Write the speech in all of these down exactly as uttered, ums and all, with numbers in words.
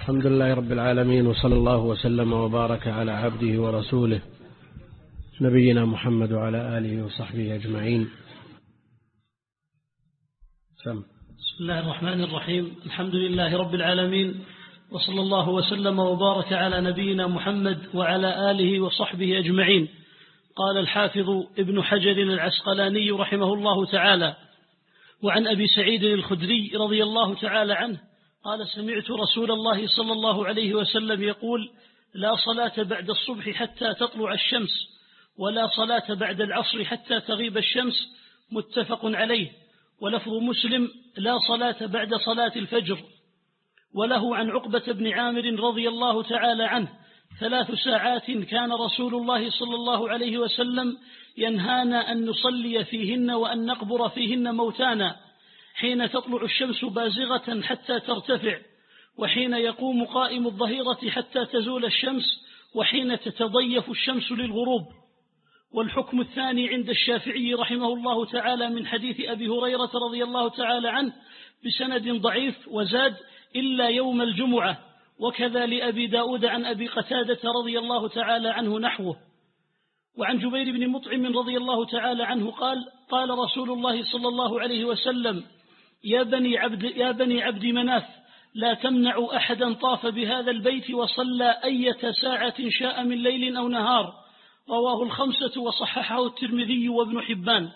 الحمد لله رب العالمين، وصلى الله وسلم وبارك على عبده ورسوله نبينا محمد وعلى آله وصحبه أجمعين. سم. بسم الله الرحمن الرحيم. الحمد لله رب العالمين، وصلى الله وسلم وبارك على نبينا محمد وعلى آله وصحبه أجمعين. قال الحافظ ابن حجر العسقلاني رحمه الله تعالى: وعن أبي سعيد الخدري رضي الله تعالى عنه قال: سمعت رسول الله صلى الله عليه وسلم يقول: لا صلاة بعد الصبح حتى تطلع الشمس، ولا صلاة بعد العصر حتى تغيب الشمس. متفق عليه. ولفظ مسلم: لا صلاة بعد صلاة الفجر. وله عن عقبة بن عامر رضي الله تعالى عنه: ثلاث ساعات كان رسول الله صلى الله عليه وسلم ينهانا أن نصلي فيهن وأن نقبر فيهن موتانا، حين تطلع الشمس بازغة حتى ترتفع، وحين يقوم قائم الظهيرة حتى تزول الشمس، وحين تتضيف الشمس للغروب. والحكم الثاني عند الشافعي رحمه الله تعالى من حديث أبي هريرة رضي الله تعالى عنه بسند ضعيف، وزاد: إلا يوم الجمعة. وكذا لأبي داود عن أبي قتادة رضي الله تعالى عنه نحوه. وعن جبير بن مطعم رضي الله تعالى عنه قال: قال رسول الله صلى الله عليه وسلم: يا بني عبد, يا بني عبد مناف، لا تمنعوا أحدا طاف بهذا البيت وصلى أية ساعة شاء من ليل أو نهار. رواه الخمسة وصححه الترمذي وابن حبان.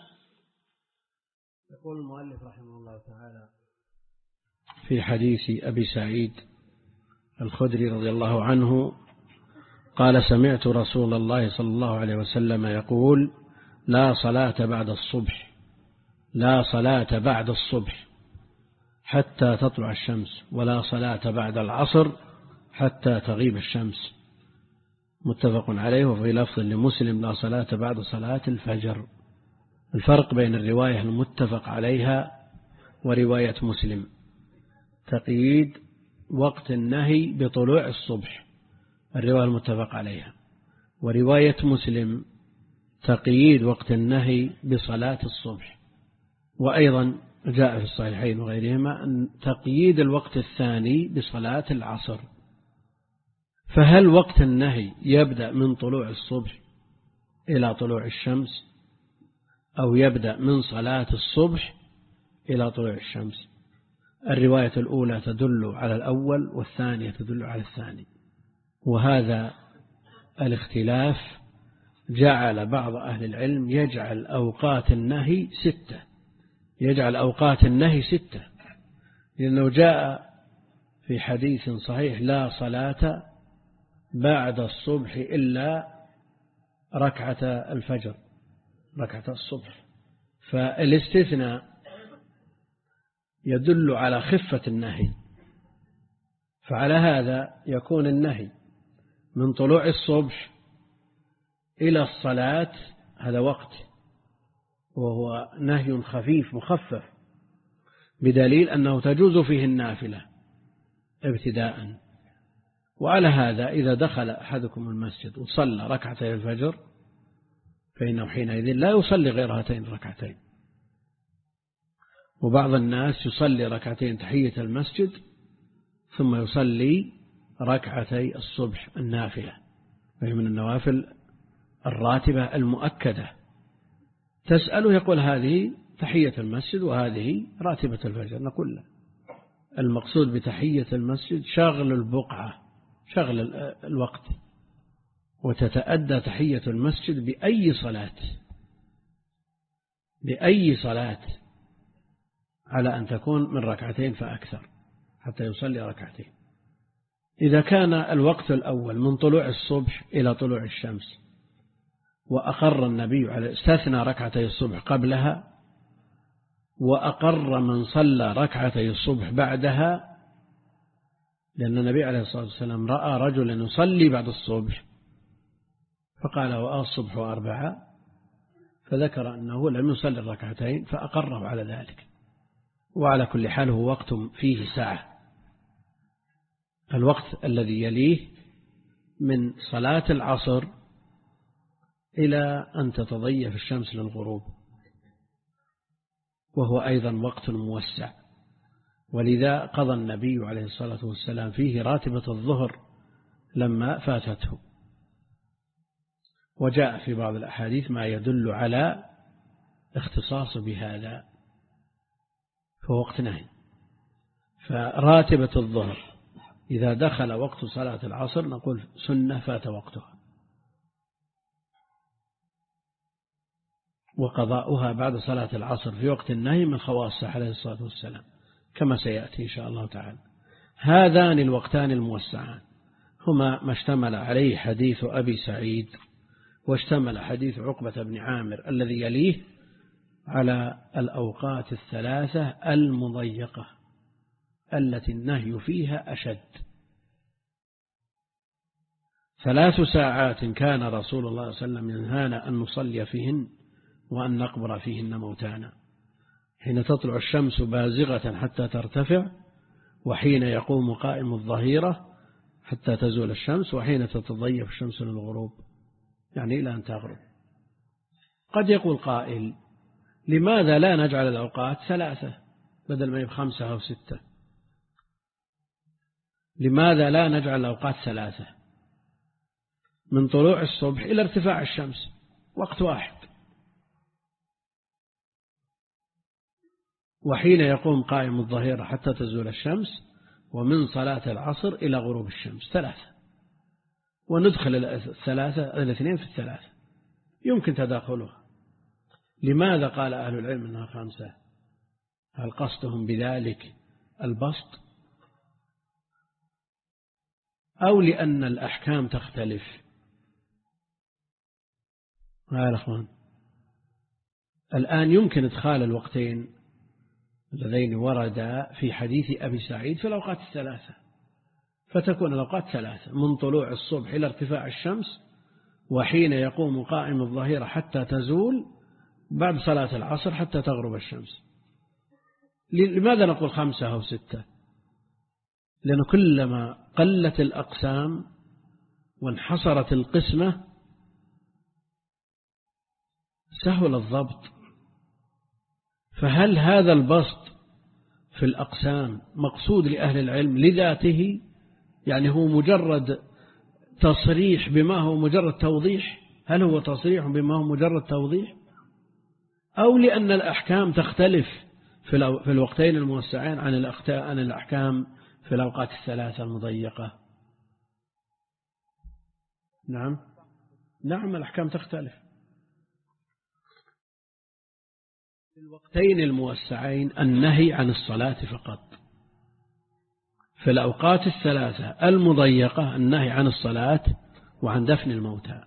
يقول المؤلف رحمه الله تعالى في حديث أبي سعيد الخدري رضي الله عنه قال: سمعت رسول الله صلى الله عليه وسلم يقول: لا صلاة بعد الصبح لا صلاة بعد الصبح حتى تطلع الشمس، ولا صلاة بعد العصر حتى تغيب الشمس. متفق عليه. وفي لفظ لمسلم: لا صلاة بعد صلاة الفجر. الفرق بين الرواية المتفق عليها ورواية مسلم: تقييد وقت النهي بطلوع الصبح، الرواية المتفق عليها. ورواية مسلم: تقييد وقت النهي بصلاة الصبح. وأيضا جاء في الصحيحين وغيرهما أن تقييد الوقت الثاني بصلاة العصر. فهل وقت النهي يبدأ من طلوع الصبح إلى طلوع الشمس، أو يبدأ من صلاة الصبح إلى طلوع الشمس؟ الرواية الأولى تدل على الأول، والثانية تدل على الثاني. وهذا الاختلاف جعل بعض أهل العلم يجعل أوقات النهي ستة يجعل أوقات النهي ستة لأنه جاء في حديث صحيح: لا صلاة بعد الصبح إلا ركعة الفجر، ركعة الصبح. فالاستثناء يدل على خفة النهي، فعلى هذا يكون النهي من طلوع الصبح إلى الصلاة، هذا وقت، وهو نهي خفيف مخفف، بدليل أنه تجوز فيه النافلة ابتداء. وعلى هذا إذا دخل أحدكم المسجد وصلى ركعتي الفجر فإنه حينئذ لا يصلي غير هاتين الركعتين. وبعض الناس يصلي ركعتين تحية المسجد ثم يصلي ركعتي الصبح النافلة، وهي من النوافل الراتبة المؤكدة. تسأله يقول: هذه تحية المسجد وهذه راتبة الفجر. نقول له: المقصود بتحية المسجد شغل البقعة، شغل الوقت، وتتأدى تحية المسجد بأي صلاة بأي صلاة على أن تكون من ركعتين فأكثر حتى يصلي ركعتين. إذا كان الوقت الأول من طلوع الصبح إلى طلوع الشمس، وأقر النبي على استثنى ركعتي الصبح قبلها، وأقر من صلى ركعتي الصبح بعدها، لأن النبي عليه الصلاة والسلام رأى رجلا يصلي بعد الصبح فقال: وآه الصبح أربعة، فذكر أنه لم يصلي الركعتين فأقره على ذلك. وعلى كل حال هو وقت فيه ساعة. الوقت الذي يليه من صلاة العصر إلى أن تتضيف الشمس للغروب، وهو أيضا وقت موسع. ولذا قضى النبي عليه الصلاة والسلام فيه راتبة الظهر لما فاتته. وجاء في بعض الأحاديث ما يدل على اختصاص بهذا، فهو وقت نهي. فراتبة الظهر إذا دخل وقت صلاة العصر نقول سنة فات وقتها، وقضاؤها بعد صلاة العصر في وقت النهي من خواصه عليه الصلاة والسلام كما سيأتي إن شاء الله تعالى. هذان الوقتان الموسعان هما ما اشتمل عليه حديث أبي سعيد، واشتمل حديث عقبة بن عامر الذي يليه على الأوقات الثلاثة المضيقة التي النهي فيها أشد. ثلاث ساعات كان رسول الله صلى الله عليه وسلم ينهانا أن نصلي فيهن وأن نقبر فيهن موتانا، حين تطلع الشمس بازغة حتى ترتفع، وحين يقوم قائم الظهيرة حتى تزول الشمس، وحين تتضيف الشمس للغروب، يعني إلى أن تغرب. قد يقول قائل لماذا لا نجعل الأوقات ثلاثة بدل ما يبقى خمسة أو ستة؟ لماذا لا نجعل الأوقات ثلاثة من طلوع الصبح إلى ارتفاع الشمس وقت واحد، وحين يقوم قائم الظهيرة حتى تزول الشمس، ومن صلاة العصر إلى غروب الشمس ثلاثة، وندخل الثلاثة الاثنين في الثلاثة يمكن تداخلها. لماذا قال أهل العلم أنها خمسة؟ هل قصدهم بذلك البسط، أو لأن الأحكام تختلف؟ يا أخوان الآن يمكن إدخال الوقتين اللذين وردا في حديث أبي سعيد في الأوقات الثلاثة، فتكون الأوقات ثلاثة من طلوع الصبح إلى ارتفاع الشمس، وحين يقوم قائم الظهيرة حتى تزول، بعد صلاة العصر حتى تغرب الشمس. لماذا نقول خمسة أو ستة؟ لأنه كلما قلت الأقسام وانحصرت القسمة سهل الضبط. فهل هذا البسط في الأقسام مقصود لأهل العلم لذاته، يعني هو مجرد تصريح بما هو مجرد توضيح؟ هل هو تصريح بما هو مجرد توضيح، أو لأن الأحكام تختلف في الوقتين الموسعين عن الأحكام في الأوقات الثلاثة المضيقة؟ نعم نعم الأحكام تختلف. في الوقتين الموسعين النهي عن الصلاة فقط، في الأوقات الثلاثة المضيقة النهي عن الصلاة وعن دفن الموتى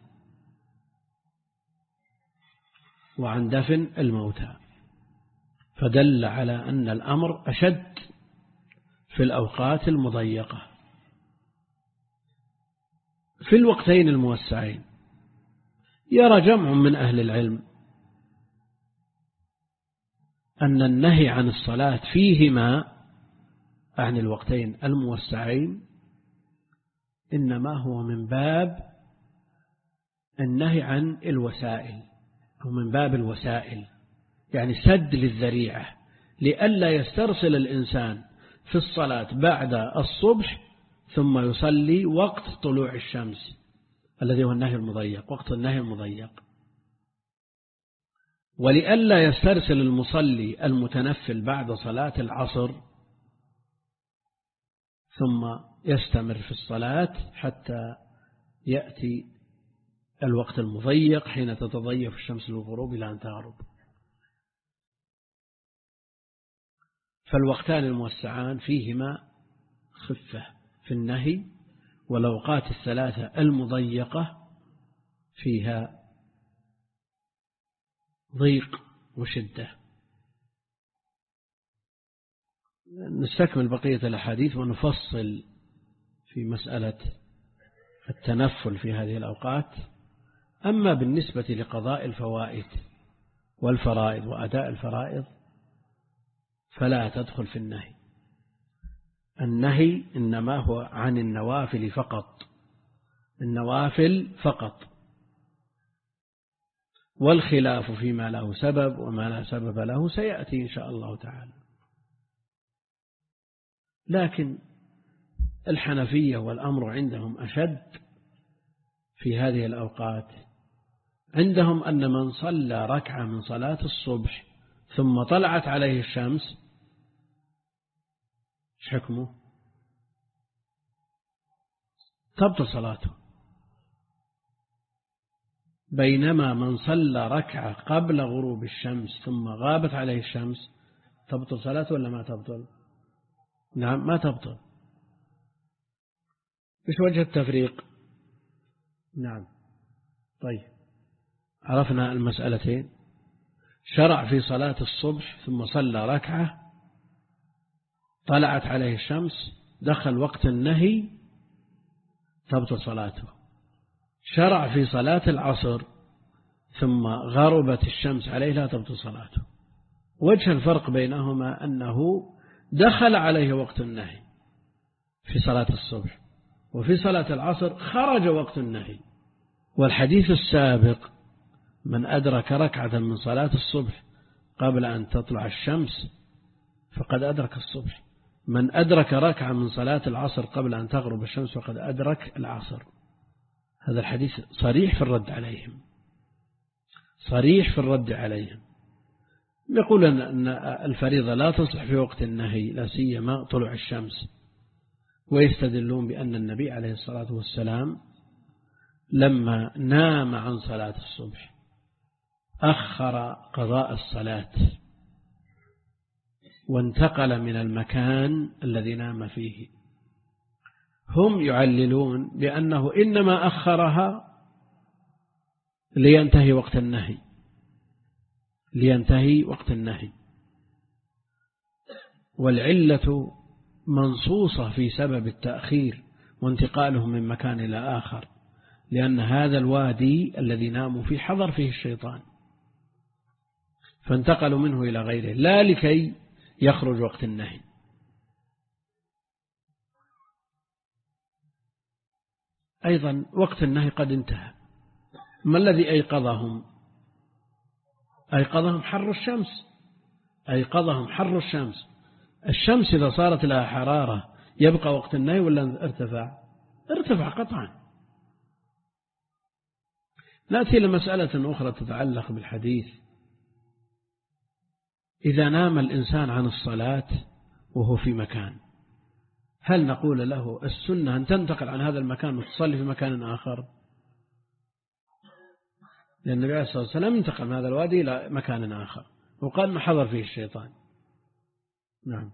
وعن دفن الموتى، فدل على أن الأمر أشد في الأوقات المضيقة. في الوقتين الموسعين يرى جمع من أهل العلم أن النهي عن الصلاة فيهما عن الوقتين الموسعين إنما هو من باب النهي عن الوسائل، أو من باب الوسائل، يعني سد للذريعة لئلا يسترسل الإنسان في الصلاة بعد الصبح ثم يصلي وقت طلوع الشمس الذي هو النهي المضيق، وقت النهي المضيق، ولئلا يسترسل المصلي المتنفل بعد صلاة العصر ثم يستمر في الصلاة حتى يأتي الوقت المضيق حين تتضيف الشمس للغروب إلى أن تغرب. فالوقتان الموسعان فيهما خفة في النهي، والأوقات الثلاثة المضيقة فيها ضيق وشدة. نستكمل بقية الأحاديث ونفصل في مسألة التنفل في هذه الأوقات. أما بالنسبة لقضاء الفوائد والفرائض وأداء الفرائض فلا تدخل في النهي. النهي إنما هو عن النوافل فقط، النوافل فقط، والخلاف فيما له سبب وما لا سبب له سيأتي إن شاء الله تعالى. لكن الحنفية والأمر عندهم أشد في هذه الأوقات. عندهم أن من صلى ركعة من صلاة الصبح ثم طلعت عليه الشمس ايش حكمه؟ تبطل صلاته. بينما من صلى ركعة قبل غروب الشمس ثم غابت عليه الشمس تبطل صلاته ولا ما تبطل؟ نعم ما تبطل. ايش وجه التفريق؟ نعم طيب عرفنا المسألتين. شرع في صلاة الصبح ثم صلى ركعة طلعت عليه الشمس دخل وقت النهي تبطل صلاته. شرع في صلاة العصر ثم غربت الشمس عليه لا تبطل صلاته. وجه الفرق بينهما أنه دخل عليه وقت النهي في صلاة الصبح، وفي صلاة العصر خرج وقت النهي. والحديث السابق من أدرك ركعة من صلاة الصبح قبل أن تطلع الشمس فقد أدرك الصبح، من أدرك ركعة من صلاة العصر قبل أن تغرب الشمس فقد أدرك العصر. هذا الحديث صريح في الرد عليهم، صريح في الرد عليهم. يقول أن الفريضة لا تصلح في وقت النهي لا سيما طلوع الشمس، ويستدلون بأن النبي عليه الصلاة والسلام لما نام عن صلاة الصبح أخر قضاء الصلاة وانتقل من المكان الذي نام فيه. هم يعللون بأنه إنما أخرها لينتهي وقت النهي، لينتهي وقت النهي، والعلة منصوصة في سبب التأخير وانتقالهم من مكان إلى آخر، لأن هذا الوادي الذي ناموا فيه حضر فيه الشيطان فانتقلوا منه إلى غيره لا لكي يخرج وقت النهي. أيضا وقت النهي قد انتهى. ما الذي أيقظهم؟ أيقظهم حر الشمس، أيقظهم حر الشمس. الشمس إذا صارت لها حرارة يبقى وقت النهي ولا ارتفع؟ ارتفع قطعا. نأتي لمسألة أخرى تتعلق بالحديث. إذا نام الإنسان عن الصلاة وهو في مكان، هل نقول له السنة أن تنتقل عن هذا المكان وتصلي في مكان آخر؟ لأن النبي عليه الصلاة والسلام انتقل من هذا الوادي إلى مكان آخر وقال ما حضر فيه الشيطان. نعم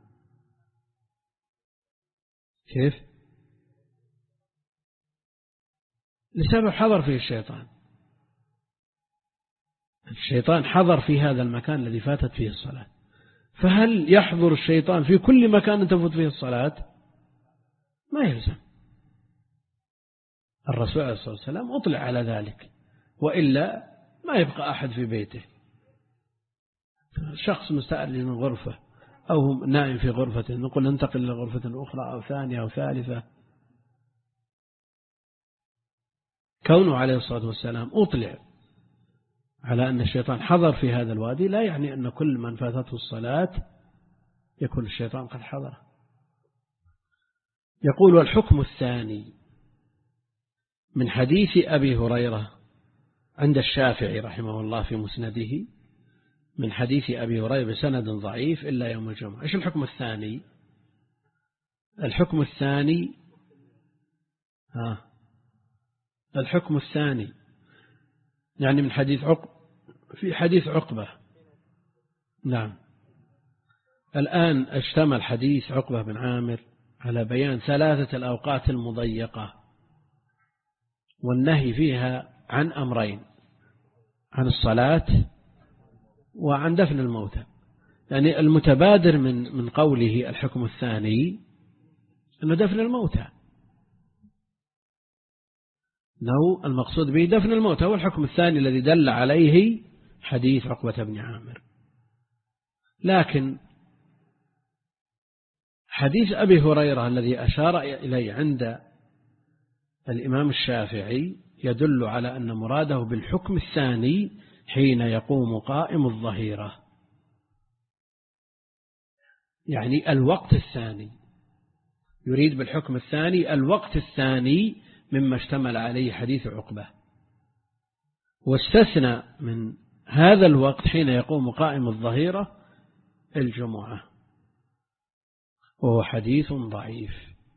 كيف؟ لسبب حضر فيه الشيطان. الشيطان حضر في هذا المكان الذي فاتت فيه الصلاة، فهل يحضر الشيطان في كل مكان تفوت فيه الصلاة؟ ما يلزم. الرسول عليه الصلاة والسلام أطلع على ذلك، وإلا ما يبقى أحد في بيته. شخص مستأجر من غرفة أو نائم في غرفة نقول ننتقل إلى غرفة أخرى أو ثانية أو ثالثة. كونه عليه الصلاة والسلام أطلع على أن الشيطان حضر في هذا الوادي لا يعني أن كل من فاتته الصلاة يكون الشيطان قد حضر. يقول والحكم الثاني من حديث أبي هريرة عند الشافعي رحمه الله في مسنده، من حديث أبي هريرة بسند ضعيف إلا يوم الجمعة. إيش الحكم الثاني؟ الحكم الثاني ها الحكم الثاني يعني من حديث عقب في حديث عقبة. نعم الآن اشتمل حديث عقبة بن عامر على بيان ثلاثة الأوقات المضيقة والنهي فيها عن أمرين، عن الصلاة وعن دفن الموتى. يعني المتبادر من من قوله الحكم الثاني أنه دفن الموتى، أنه المقصود به دفن الموتى. هو الحكم الثاني الذي دل عليه حديث عقبة بن عامر. لكن حديث أبي هريرة الذي أشار إليه عند الإمام الشافعي يدل على أن مراده بالحكم الثاني حين يقوم قائم الظهيرة، يعني الوقت الثاني يريد بالحكم الثاني الوقت الثاني مما اشتمل عليه حديث عقبة، واستثنى من هذا الوقت حين يقوم قائم الظهيرة الجمعة، وهو حديث ضعيف.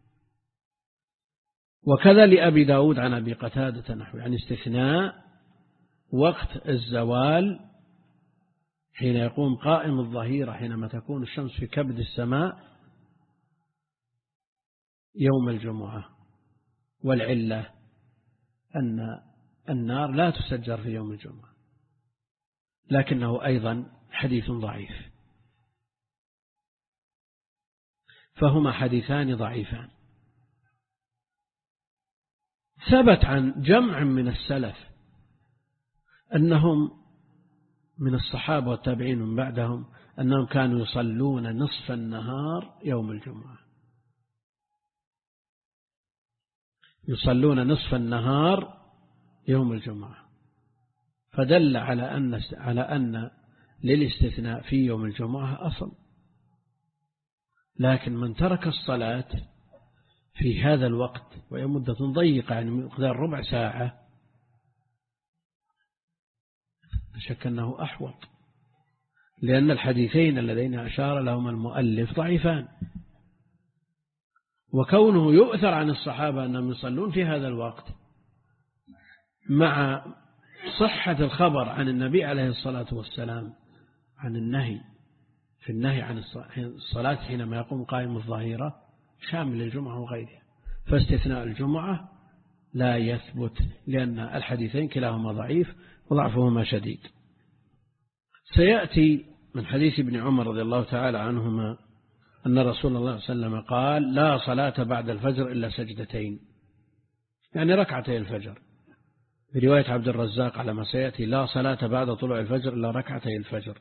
وكذا لأبي داود عن أبي قتادة نحو، يعني استثناء وقت الزوال حين يقوم قائم الظهيرة حينما تكون الشمس في كبد السماء يوم الجمعة. والعلة أن النار لا تسجر في يوم الجمعة، لكنه أيضا حديث ضعيف، فهما حديثان ضعيفان. ثبت عن جمع من السلف أنهم من الصحابة والتابعين من بعدهم أنهم كانوا يصلون نصف النهار يوم الجمعة، يصلون نصف النهار يوم الجمعة، فدل على أن على أن للاستثناء في يوم الجمعة أصل. لكن من ترك الصلاة في هذا الوقت وهي مدة ضيقة يعني مقدار ربع ساعة لا شك أنه أحوط، لأن الحديثين اللذين أشار لهما المؤلف ضعيفان، وكونه يؤثر عن الصحابة أنهم يصلون في هذا الوقت مع صحة الخبر عن النبي عليه الصلاة والسلام عن النهي في النهي عن الصلاة حينما يقوم قائم الظهيرة شامل للجمعة وغيرها، فاستثناء الجمعة لا يثبت، لأن الحديثين كلاهما ضعيف وضعفهما شديد. سيأتي من حديث ابن عمر رضي الله تعالى عنهما أن رسول الله صلى الله عليه وسلم قال: لا صلاة بعد الفجر إلا سجدتين، يعني ركعتي الفجر. في رواية عبد الرزاق على ما سيأتي: لا صلاة بعد طلوع الفجر إلا ركعتي الفجر.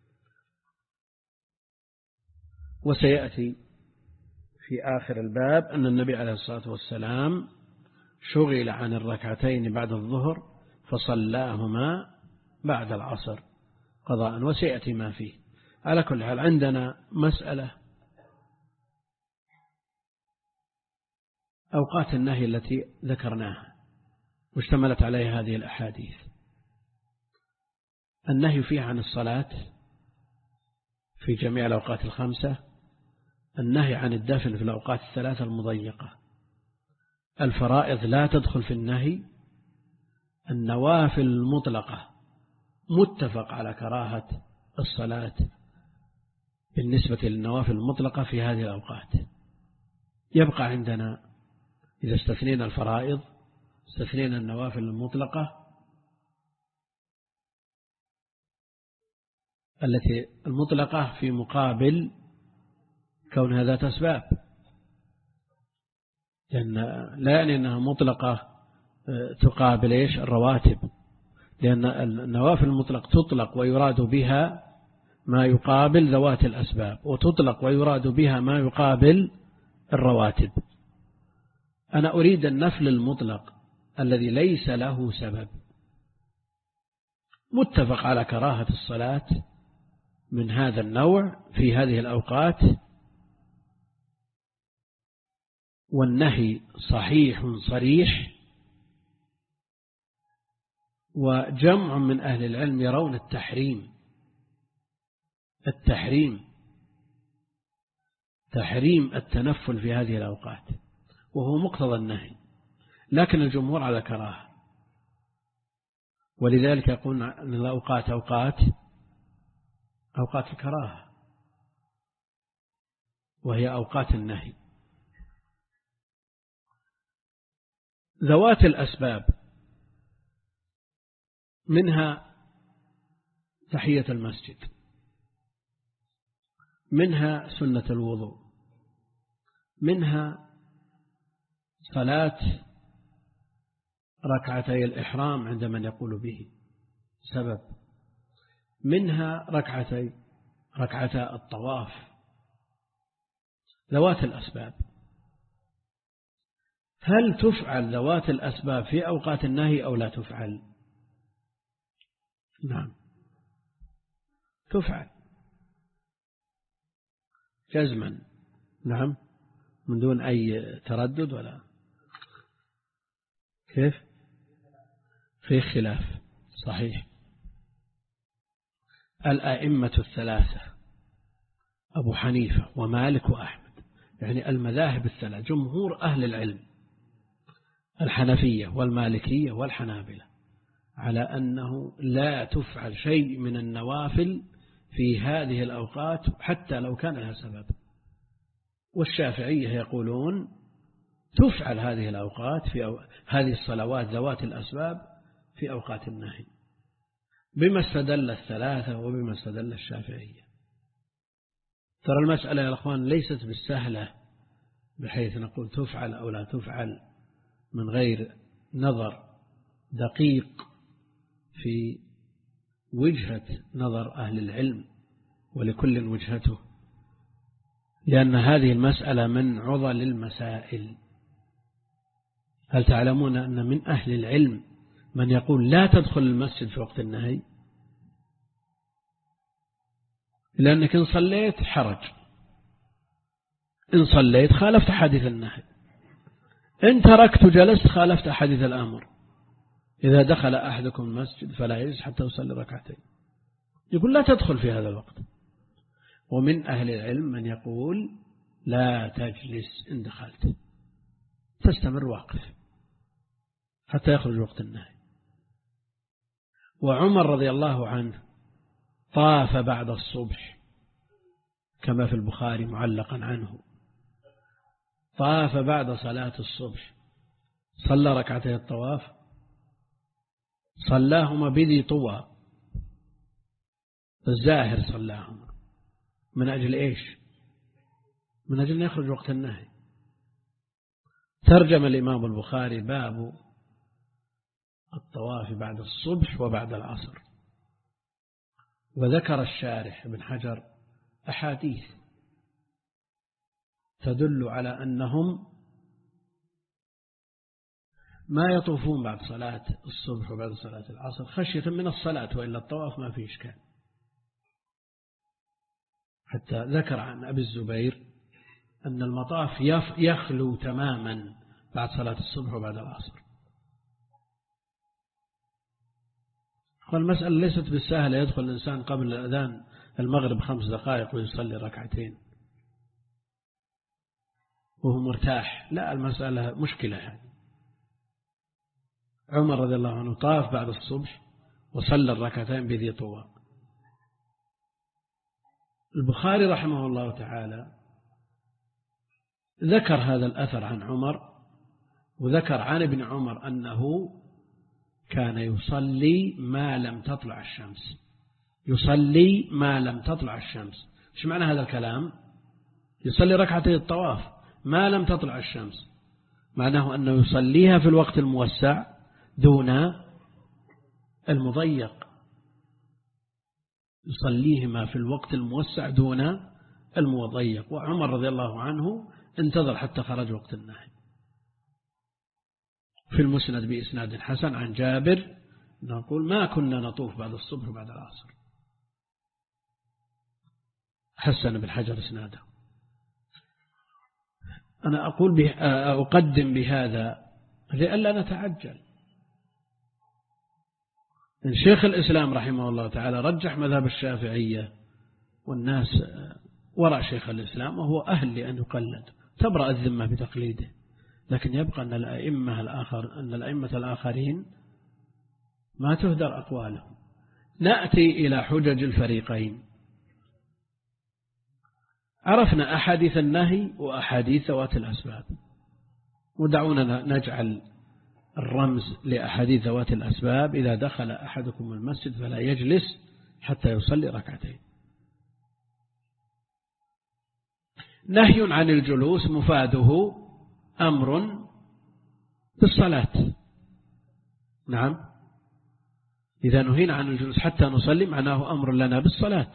وسيأتي في آخر الباب أن النبي عليه الصلاة والسلام شغل عن الركعتين بعد الظهر فصلاهما بعد العصر قضاء، وسيأتي ما فيه. على كل حال عندنا مسألة أوقات النهي التي ذكرناها واشتملت عليها هذه الأحاديث. النهي فيها عن الصلاة في جميع الأوقات الخمسة، النهي عن الدفن في الأوقات الثلاثة المضيقة، الفرائض لا تدخل في النهي، النوافل المطلقة متفق على كراهة الصلاة بالنسبة للنوافل المطلقة في هذه الأوقات. يبقى عندنا إذا استثنينا الفرائض استثنينا النوافل المطلقة التي المطلقة في مقابل كونها ذات أسباب، لأن لا يعني أنها مطلقة تقابل إيش الرواتب، لأن النوافل المطلق تطلق ويراد بها ما يقابل ذوات الأسباب، وتطلق ويراد بها ما يقابل الرواتب. أنا أريد النفل المطلق الذي ليس له سبب، متفق على كراهة الصلاة من هذا النوع في هذه الأوقات، والنهي صحيح صريح، وجمع من أهل العلم يرون التحريم التحريم تحريم التنفل في هذه الأوقات، وهو مقتضى النهي، لكن الجمهور على كراهة. ولذلك يقولون أن الأوقات أوقات أوقات الكراهة، وهي أوقات النهي. ذوات الأسباب منها تحية المسجد، منها سنة الوضوء، منها صلاة ركعتي الإحرام عند من يقول به سبب، منها ركعتي ركعتا الطواف. ذوات الأسباب، هل تفعل ذوات الأسباب في أوقات النهي أو لا تفعل؟ نعم تفعل جزما، نعم من دون أي تردد ولا كيف؟ في خلاف صحيح. الأئمة الثلاثة أبو حنيفة ومالك وأحمد، يعني المذاهب الثلاث، جمهور أهل العلم الحنفية والمالكية والحنابلة على أنه لا تفعل شيء من النوافل في هذه الأوقات حتى لو كان لها سبب. والشافعية يقولون تفعل هذه الأوقات في أو... هذه الصلوات ذوات الأسباب في أوقات النهي، بما استدل الثلاثة وبما استدل الشافعية. ترى المسألة يا أخوان ليست بالسهلة بحيث نقول تفعل أو لا تفعل من غير نظر دقيق في وجهة نظر أهل العلم، ولكل وجهته، لأن هذه المسألة من عضل المسائل. هل تعلمون أن من أهل العلم من يقول لا تدخل المسجد في وقت النهي، لأنك إن صليت حرج، إن صليت خالفت حديث النهي، إن تركت جلست خالفت حديث الأمر. إذا دخل أحدكم المسجد فلا يجلس حتى يصلي ركعتين، يقول لا تدخل في هذا الوقت. ومن أهل العلم من يقول لا تجلس إن دخلت، تستمر واقف حتى يخرج وقت النهي. وعمر رضي الله عنه طاف بعد الصبح كما في البخاري معلقا عنه، طاف بعد صلاة الصبح، صلى ركعتي الطواف، صلاهما بذي طوى، الزاهر صلاهما من أجل إيش؟ من أجل أن يخرج وقت النهي. ترجم الإمام البخاري باب الطواف بعد الصبح وبعد العصر. وذكر الشارح ابن حجر أحاديث تدل على أنهم ما يطوفون بعد صلاة الصبح وبعد صلاة العصر خشية من الصلاة، وإلا الطواف ما فيه إشكال. حتى ذكر عن أبي الزبير أن المطاف يخلو تماما بعد صلاة الصبح وبعد العصر. والمسألة ليست بالسهلة يدخل الإنسان قبل الأذان المغرب خمس دقائق ويصلي ركعتين وهو مرتاح، لا، المسألة مشكلة يعني. عمر رضي الله عنه طاف بعد الصبح وصلى الركعتين بذي طوى. البخاري رحمه الله تعالى ذكر هذا الأثر عن عمر، وذكر عن ابن عمر أنه كان يصلي ما لم تطلع الشمس، يصلي ما لم تطلع الشمس. ايش معنى هذا الكلام؟ يصلي ركعتي الطواف ما لم تطلع الشمس، معناه أنه يصليها في الوقت الموسع دون المضيق، يصليهما في الوقت الموسع دون المضيق. وعمر رضي الله عنه انتظر حتى خرج وقت النهي. في المسند بإسناد حسن عن جابر نقول ما كنا نطوف بعد الصبح وبعد العصر. حسن بن حجر إسناده. أنا أقول به أقدم بهذا لئلا نتعجل. إن شيخ الإسلام رحمه الله تعالى رجح مذهب الشافعية والناس وراء شيخ الإسلام وهو أهل لأن يقلد، تبرأ الذمة بتقليده، لكن يبقى أن الأئمة الآخر أن الأئمة الآخرين ما تهدر أقوالهم. نأتي إلى حجج الفريقين. عرفنا أحاديث النهي وأحاديث ذوات الأسباب، ودعونا نجعل الرمز لأحاديث ذوات الأسباب: إذا دخل أحدكم المسجد فلا يجلس حتى يصلي ركعتين. نهي عن الجلوس مفاده أمر بالصلاة. نعم، إذا نهينا عن الجلوس حتى نصلي معناه أمر لنا بالصلاة.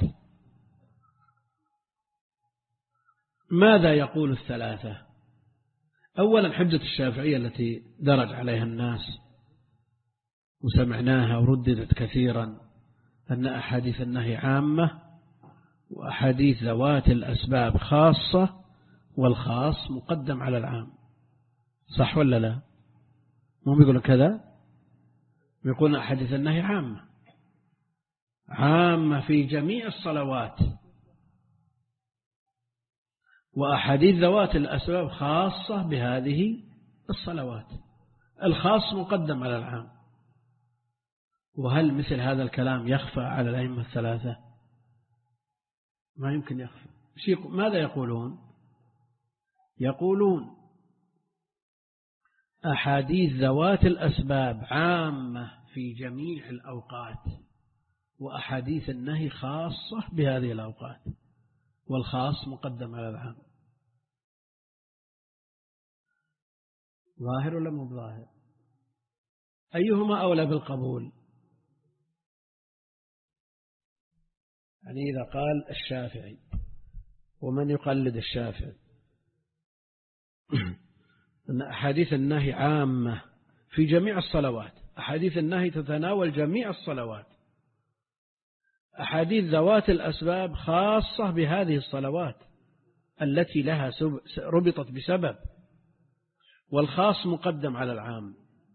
ماذا يقول الثلاثة؟ أولا حجة الشافعية التي درج عليها الناس وسمعناها ورددت كثيرا، أن أحاديث النهي عامة وأحاديث ذوات الأسباب خاصة، والخاص مقدم على العام، صح ولا لا؟ مو بيقولوا كذا؟ بيقولون أحاديث النهي عامة عامة في جميع الصلوات، وأحاديث ذوات الأسباب خاصة بهذه الصلوات، الخاص مقدم على العام. وهل مثل هذا الكلام يخفى على الأئمة الثلاثة؟ ما يمكن يخفى. ماذا يقولون؟ يقولون أحاديث ذوات الأسباب عامة في جميع الأوقات، وأحاديث النهي خاصة بهذه الأوقات، والخاص مقدم على العام. ظاهر ولا مو ظاهر؟ أيهما أولى بالقبول؟ يعني إذا قال الشافعي، ومن يقلد الشافعي، أن أحاديث النهي عامة في جميع الصلوات، أحاديث النهي تتناول جميع الصلوات، أحاديث ذوات الأسباب خاصة بهذه الصلوات التي لها ربطت بسبب، والخاص مقدم على العام.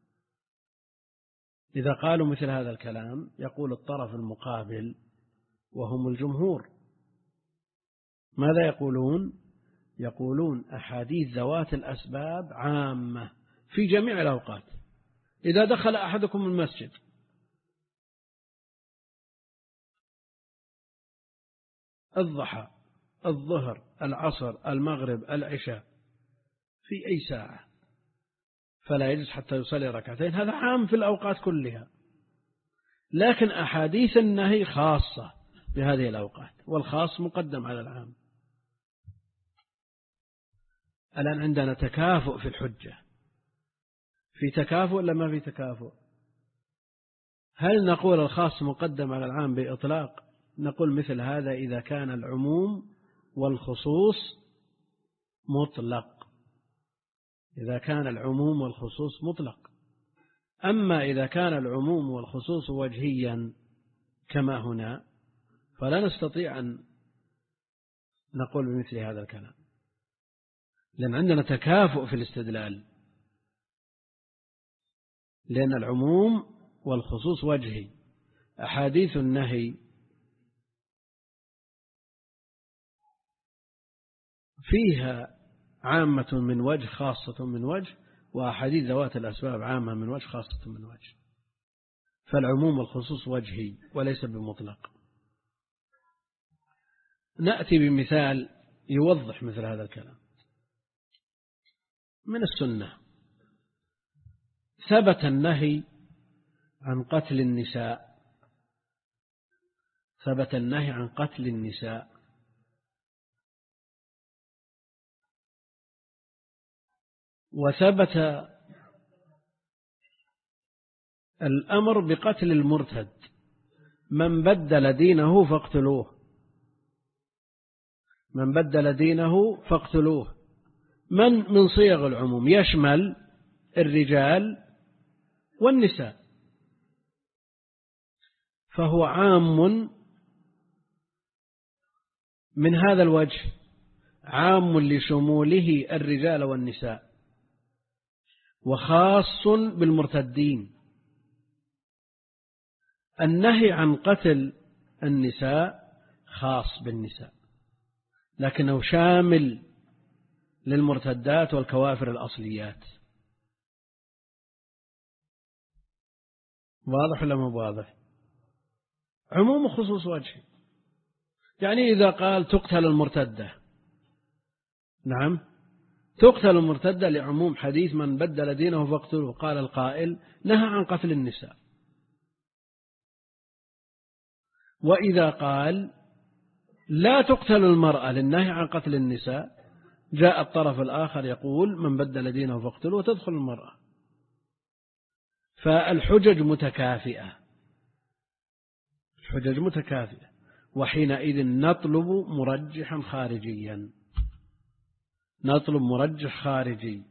إذا قالوا مثل هذا الكلام يقول الطرف المقابل وهم الجمهور ماذا يقولون؟ يقولون أحاديث ذوات الأسباب عامة في جميع الأوقات. إذا دخل أحدكم المسجد الضحى، الظهر، العصر، المغرب، العشاء، في أي ساعة، فلا يجلس حتى يصلي ركعتين، هذا عام في الأوقات كلها. لكن أحاديث النهي خاصة بهذه الأوقات، والخاص مقدم على العام. الآن عندنا تكافؤ في الحجة، في تكافؤ ولا ما في تكافؤ؟ هل نقول الخاص مقدم على العام بإطلاق؟ نقول مثل هذا إذا كان العموم والخصوص مطلق، إذا كان العموم والخصوص مطلق. أما إذا كان العموم والخصوص وجهيا كما هنا فلا نستطيع أن نقول بمثل هذا الكلام، لأن عندنا تكافؤ في الاستدلال، لأن العموم والخصوص وجهي. أحاديث النهي فيها عامة من وجه خاصة من وجه، وأحاديث ذوات الأسباب عامة من وجه خاصة من وجه، فالعموم والخصوص وجهي وليس بمطلق. نأتي بمثال يوضح مثل هذا الكلام من السنة. ثبت النهي عن قتل النساء، ثبت النهي عن قتل النساء، وثبت الأمر بقتل المرتد، من بدل دينه فاقتلوه، من بدل دينه فاقتلوه، من من صيغ العموم يشمل الرجال والنساء، فهو عام من هذا الوجه، عام لشموله الرجال والنساء، وخاص بالمرتدين. النهي عن قتل النساء خاص بالنساء، لكنه شامل للمرتدات والكوافر الأصليات. واضح ولا مو واضح؟ عموم خصوص وجهي، يعني إذا قال تقتل المرتدة، نعم تقتل المرتدة لعموم حديث من بدل دينه فاقتلوه، قال القائل نهى عن قتل النساء. وإذا قال لا تقتل المرأة للنهي عن قتل النساء، جاء الطرف الآخر يقول من بدل دينه فاقتلوه وتدخل المرأة. فالحجج متكافئة، الحجج متكافئة، وحينئذ نطلب مرجحا خارجيا، نطلب مرجح خارجي.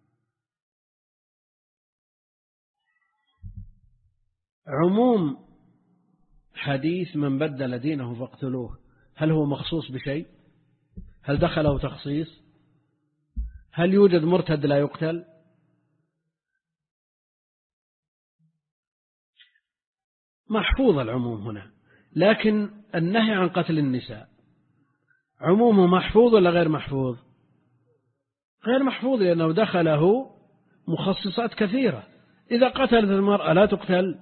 عموم حديث من بدل دينه فاقتلوه هل هو مخصوص بشيء؟ هل دخله تخصيص؟ هل يوجد مرتد لا يقتل؟ محفوظ العموم هنا، لكن النهي عن قتل النساء عمومه محفوظ ولا غير محفوظ؟ غير محفوظ، لأنه دخله مخصصات كثيرة. إذا قتلت المرأة لا تقتل؟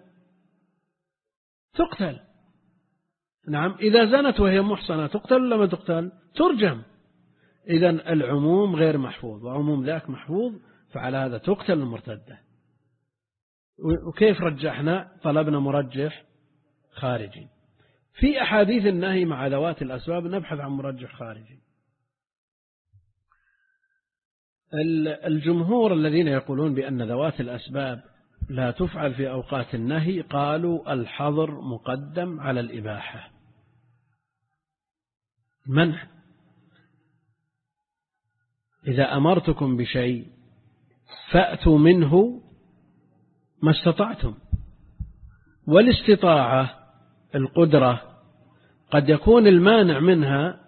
تقتل. نعم. إذا زنت وهي محصنة تقتل ولا ما تقتل؟ ترجم. إذن العموم غير محفوظ وعموم ذاك محفوظ، فعلى هذا تقتل المرتدة. وكيف رجحنا؟ طلبنا مرجح خارجي. في أحاديث النهي مع ذوات الأسباب نبحث عن مرجح خارجي. الجمهور الذين يقولون بأن ذوات الأسباب لا تفعل في أوقات النهي قالوا الحظر مقدم على الإباحة. منع. إذا أمرتكم بشيء فأتوا منه ما استطعتم. والاستطاعة القدرة قد يكون المانع منها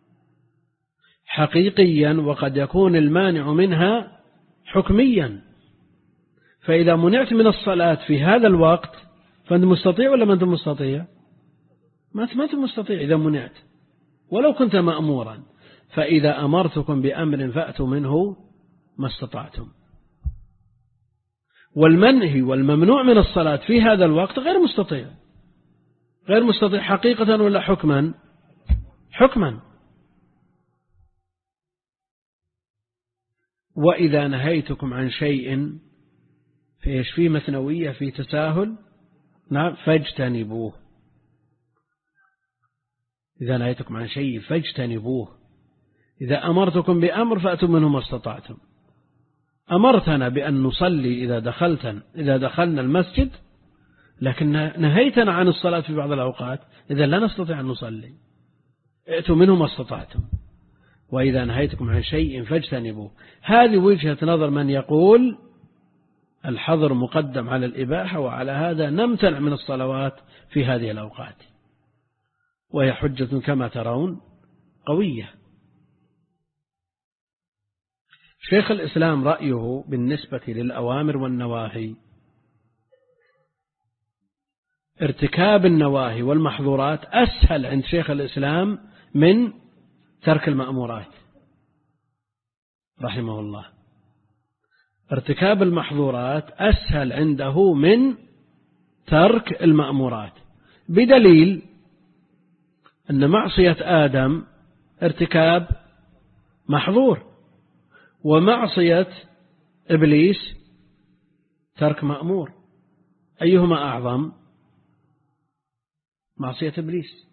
حقيقيا وقد يكون المانع منها حكميا. فإذا منعت من الصلاة في هذا الوقت فأنت مستطيع ولا ما أنت مستطيع؟ ما أنت مستطيع إذا منعت ولو كنت مأمورا. فإذا أمرتكم بأمر فأتوا منه ما استطعتم. والمنهي والممنوع من الصلاة في هذا الوقت غير مستطيع. غير مستطيع حقيقة ولا حكما؟ حكما. وإذا نهيتكم عن شيء فيش فيه مثنوية في تساهل، نعم، فاجتنبوه. إذا نهيتكم عن شيء فاجتنبوه. إذا أمرتكم بأمر فأتوا منه ما استطعتم. أمرتنا بأن نصلي إذا دخلتنا إذا دخلنا المسجد، لكن نهيتنا عن الصلاة في بعض الأوقات، إذا لا نستطيع أن نصلي. ائتوا منه ما استطعتم. وإذا نهيتكم عن شيء فاجتنبوه. هذه وجهة نظر من يقول الحظر مقدم على الإباحة، وعلى هذا نمتنع من الصلوات في هذه الأوقات، وهي حجة كما ترون قوية. شيخ الإسلام رأيه بالنسبة للأوامر والنواهي ارتكاب النواهي والمحظورات أسهل عند شيخ الإسلام من ترك المأمورات رحمه الله. ارتكاب المحظورات أسهل عنده من ترك المأمورات، بدليل أن معصية آدم ارتكاب محظور، ومعصية إبليس ترك مأمور. أيهما أعظم؟ معصية إبليس.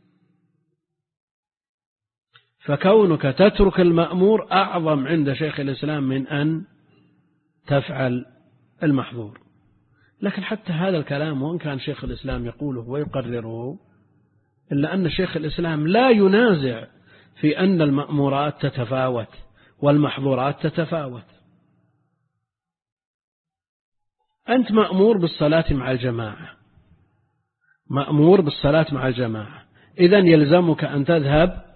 فكونك تترك المأمور أعظم عند شيخ الإسلام من أن تفعل المحظور. لكن حتى هذا الكلام وإن كان شيخ الإسلام يقوله ويقرره، إلا أن شيخ الإسلام لا ينازع في أن المأمورات تتفاوت والمحظورات تتفاوت. أنت مأمور بالصلاة مع الجماعة، مأمور بالصلاة مع الجماعة، إذن يلزمك أن تذهب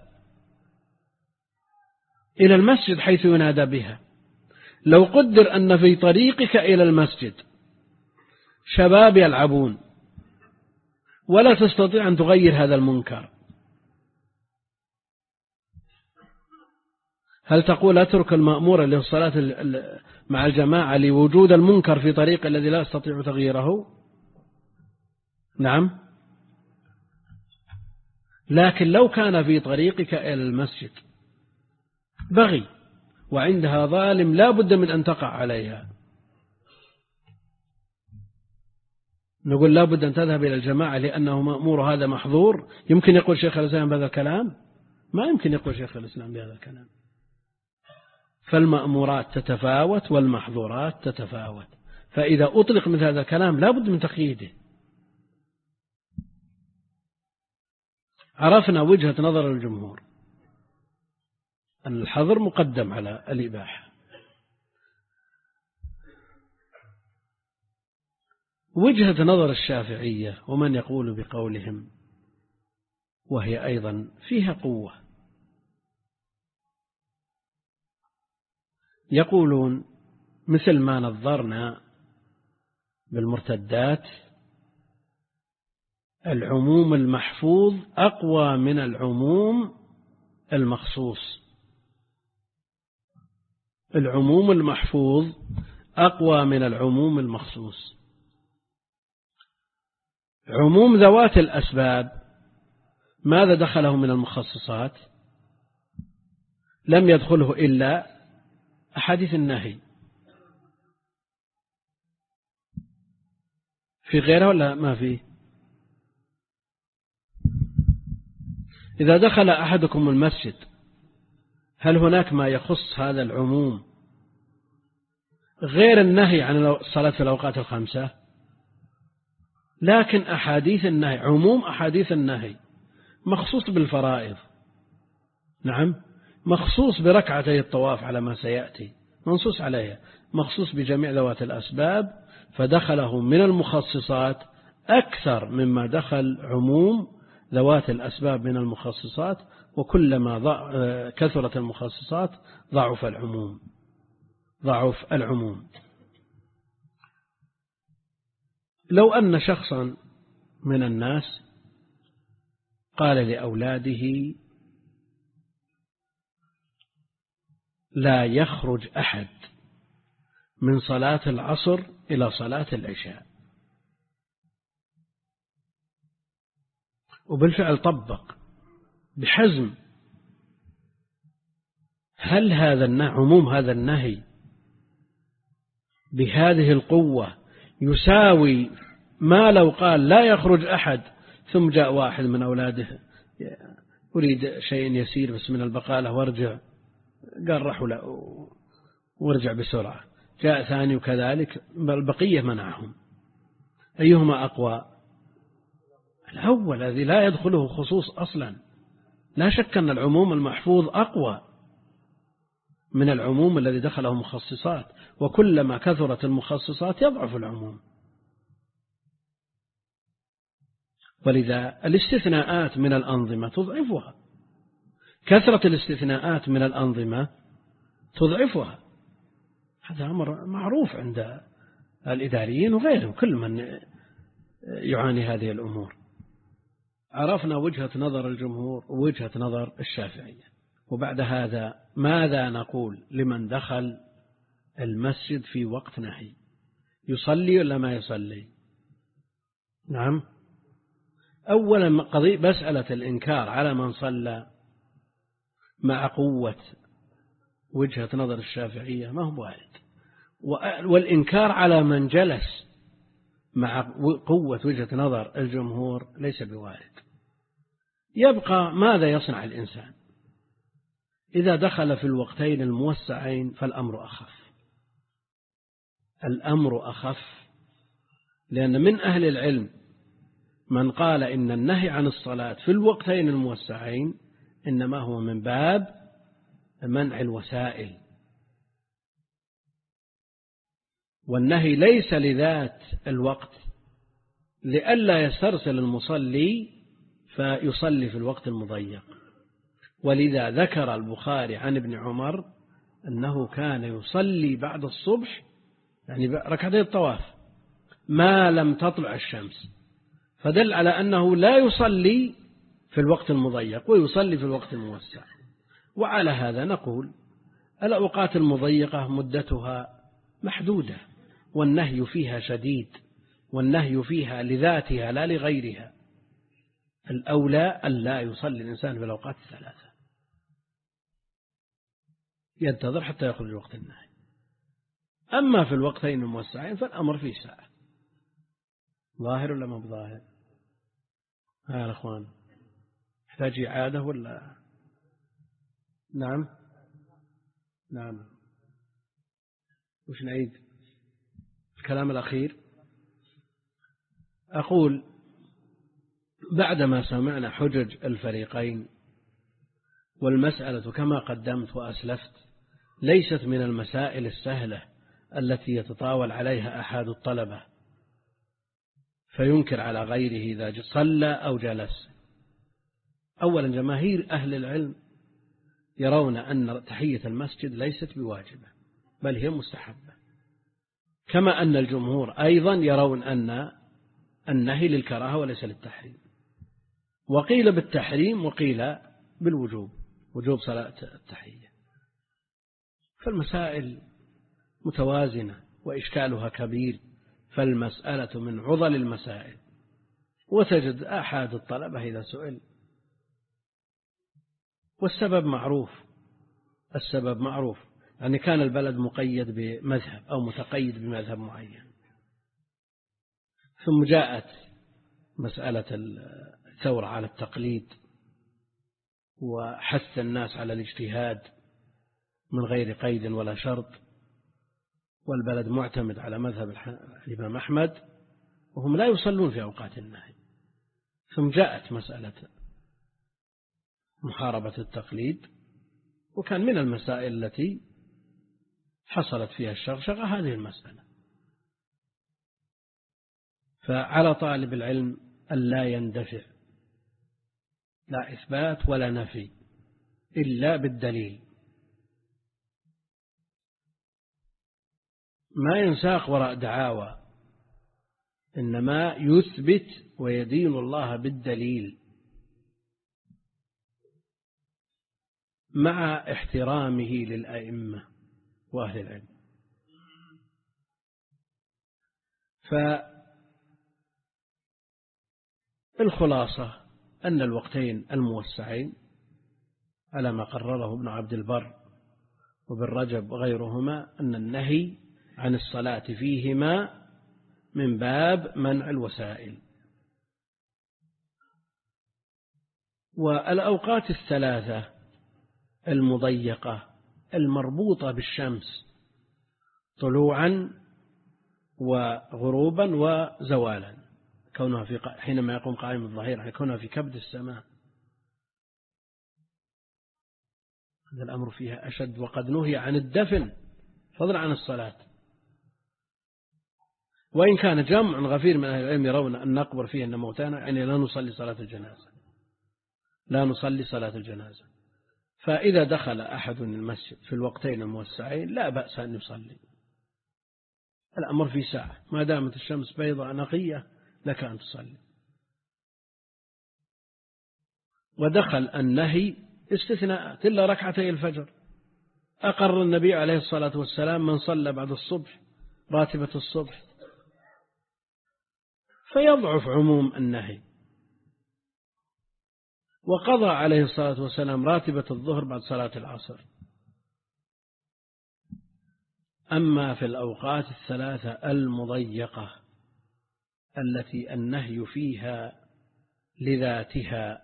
إلى المسجد حيث ينادى بها. لو قدر أن في طريقك إلى المسجد شباب يلعبون ولا تستطيع أن تغير هذا المنكر، هل تقول أترك المأمور اللي هو الصلاة مع الجماعة لوجود المنكر في طريق الذي لا أستطيع تغييره؟ نعم. لكن لو كان في طريقك إلى المسجد بغي وعندها ظالم لا بد من أن تقع عليها، نقول لا بد أن تذهب إلى الجماعة لأنه مأمور هذا محظور؟ يمكن يقول شيخ الإسلام بهذا الكلام؟ ما يمكن يقول شيخ الإسلام بهذا الكلام. فالمأمورات تتفاوت والمحظورات تتفاوت، فإذا أطلق مثل هذا الكلام لا بد من تقييده. عرفنا وجهة نظر الجمهور أن الحظر مقدم على الإباحة. وجهة نظر الشافعية ومن يقول بقولهم، وهي أيضا فيها قوة، يقولون مثل ما نظرنا بالمرتدات العموم المحفوظ أقوى من العموم المخصوص. العموم المحفوظ أقوى من العموم المخصوص. عموم ذوات الأسباب ماذا دخله من المخصصات؟ لم يدخله إلا أحاديث النهي. في غيره ولا ما فيه؟ إذا دخل أحدكم المسجد هل هناك ما يخص هذا العموم غير النهي عن الصلاة في الأوقات الخمسة؟ لكن أحاديث النهي، عموم أحاديث النهي مخصوص بالفرائض، نعم، مخصوص بركعتي الطواف على ما سيأتي، منصوص عليها، مخصوص بجميع ذوات الأسباب، فدخله من المخصصات أكثر مما دخل عموم ذوات الأسباب من المخصصات، وكلما كثرت المخصصات ضعف العموم ضعف العموم. لو أن شخصا من الناس قال لأولاده لا يخرج أحد من صلاة العصر إلى صلاة العشاء، وبالفعل طبق بحزم، هل هذا النهي، عموم هذا النهي بهذه القوة يساوي ما لو قال لا يخرج أحد ثم جاء واحد من أولاده أريد شيء يسير بس من البقالة وارجع، قال رحوا له وارجع بسرعة، جاء ثاني وكذلك، البقية منعهم، أيهما أقوى؟ الأول الذي لا يدخله خصوص أصلا. لا شك أن العموم المحفوظ أقوى من العموم الذي دخله مخصصات، وكلما كثرت المخصصات يضعف العموم. ولذا الاستثناءات من الأنظمة تضعفها، كثرة الاستثناءات من الأنظمة تضعفها، هذا أمر معروف عند الإداريين وغيرهم، كل من يعاني هذه الأمور. عرفنا وجهة نظر الجمهور ووجهة نظر الشافعية، وبعد هذا ماذا نقول لمن دخل المسجد في وقت نهي؟ يصلي ولا ما يصلي؟ نعم، أولا قضية مسألة الإنكار على من صلى مع قوة وجهة نظر الشافعية ما هو وارد، والإنكار على من جلس مع قوة وجهة نظر الجمهور ليس بوارد. يبقى ماذا يصنع الإنسان؟ إذا دخل في الوقتين الموسعين فالأمر أخف، الأمر أخف، لأن من أهل العلم من قال إن النهي عن الصلاة في الوقتين الموسعين إنما هو من باب منع الوسائل، والنهي ليس لذات الوقت لئلا يسترسل المصلي فيصلي في الوقت المضيق. ولذا ذكر البخاري عن ابن عمر أنه كان يصلي بعد الصبح يعني ركعتي الطواف ما لم تطلع الشمس، فدل على أنه لا يصلي في الوقت المضيق ويصلي في الوقت الموسع. وعلى هذا نقول الأوقات المضيقة مدتها محدودة، والنهي فيها شديد، والنهي فيها لذاتها لا لغيرها. الأولى أن لا يصلي الإنسان في الأوقات الثلاثة، ينتظر حتى يخرج وقت النهي. أما في الوقتين الموسعين فالأمر فيه ساعة. ظاهر ولا ما بظاهر؟ ها يا أخوان، يحتاج إعادة ولا؟ نعم نعم. وش نعيد؟ الكلام الأخير أقول بعدما سمعنا حجج الفريقين، والمسألة كما قدمت وأسلفت ليست من المسائل السهلة التي يتطاول عليها أحد الطلبة فينكر على غيره إذا صلى أو جلس. أولا جماهير أهل العلم يرون أن تحية المسجد ليست بواجبة، بل هي مستحبة، كما أن الجمهور أيضا يرون أن النهي للكراهة وليس للتحريم، وقيل بالتحريم وقيل بالوجوب، وجوب صلاة التحية. فالمسائل متوازنة وإشكالها كبير، فالمسألة من عضل المسائل، وتجد أحد الطلبة إذا سئل، والسبب معروف، السبب معروف، يعني كان البلد مقيد بمذهب أو متقيد بمذهب معين، ثم جاءت مسألة الثورة على التقليد وحث الناس على الاجتهاد من غير قيد ولا شرط، والبلد معتمد على مذهب الإمام أحمد وهم لا يصلون في أوقات النهي. ثم جاءت مسألة محاربة التقليد، وكان من المسائل التي حصلت فيها الشغشغة هذه المسألة. فعلى طالب العلم ألا يندفع، لا إثبات ولا نفي إلا بالدليل، ما ينساق وراء دعاوى، إنما يثبت ويدين الله بالدليل مع احترامه للأئمة وأهل العلم. فالخلاصة أن الوقتين الموسعين على ما قرره ابن عبد البر وابن رجب وغيرهما أن النهي عن الصلاة فيهما من باب منع الوسائل. والأوقات الثلاثة المضيقة المربوطة بالشمس طلوعا وغروبا وزوالا، كونها في حينما يقوم قائم الظهير، يعني كونها في كبد السماء، هذا الأمر فيها أشد، وقد نهي عن الدفن فضلا عن الصلاة. وإن كان جمع غفير من أهل العلم يرون أن نقبر فيه أن موتانا، يعني لا نصلي صلاة الجنازة، لا نصلي صلاة الجنازة. فإذا دخل أحد المسجد في الوقتين الموسعين لا بأس أن يصلي، الأمر في ساعة، ما دامت الشمس بيضاء نقية لك أن تصلي. ودخل النهي استثناءات إلا ركعتي الفجر، أقر النبي عليه الصلاة والسلام من صلى بعد الصبح راتبة الصبح، فيضعف عموم النهي. وقضى عليه الصلاة والسلام راتبة الظهر بعد صلاة العصر. أما في الأوقات الثلاثة المضيقة التي النهي فيها لذاتها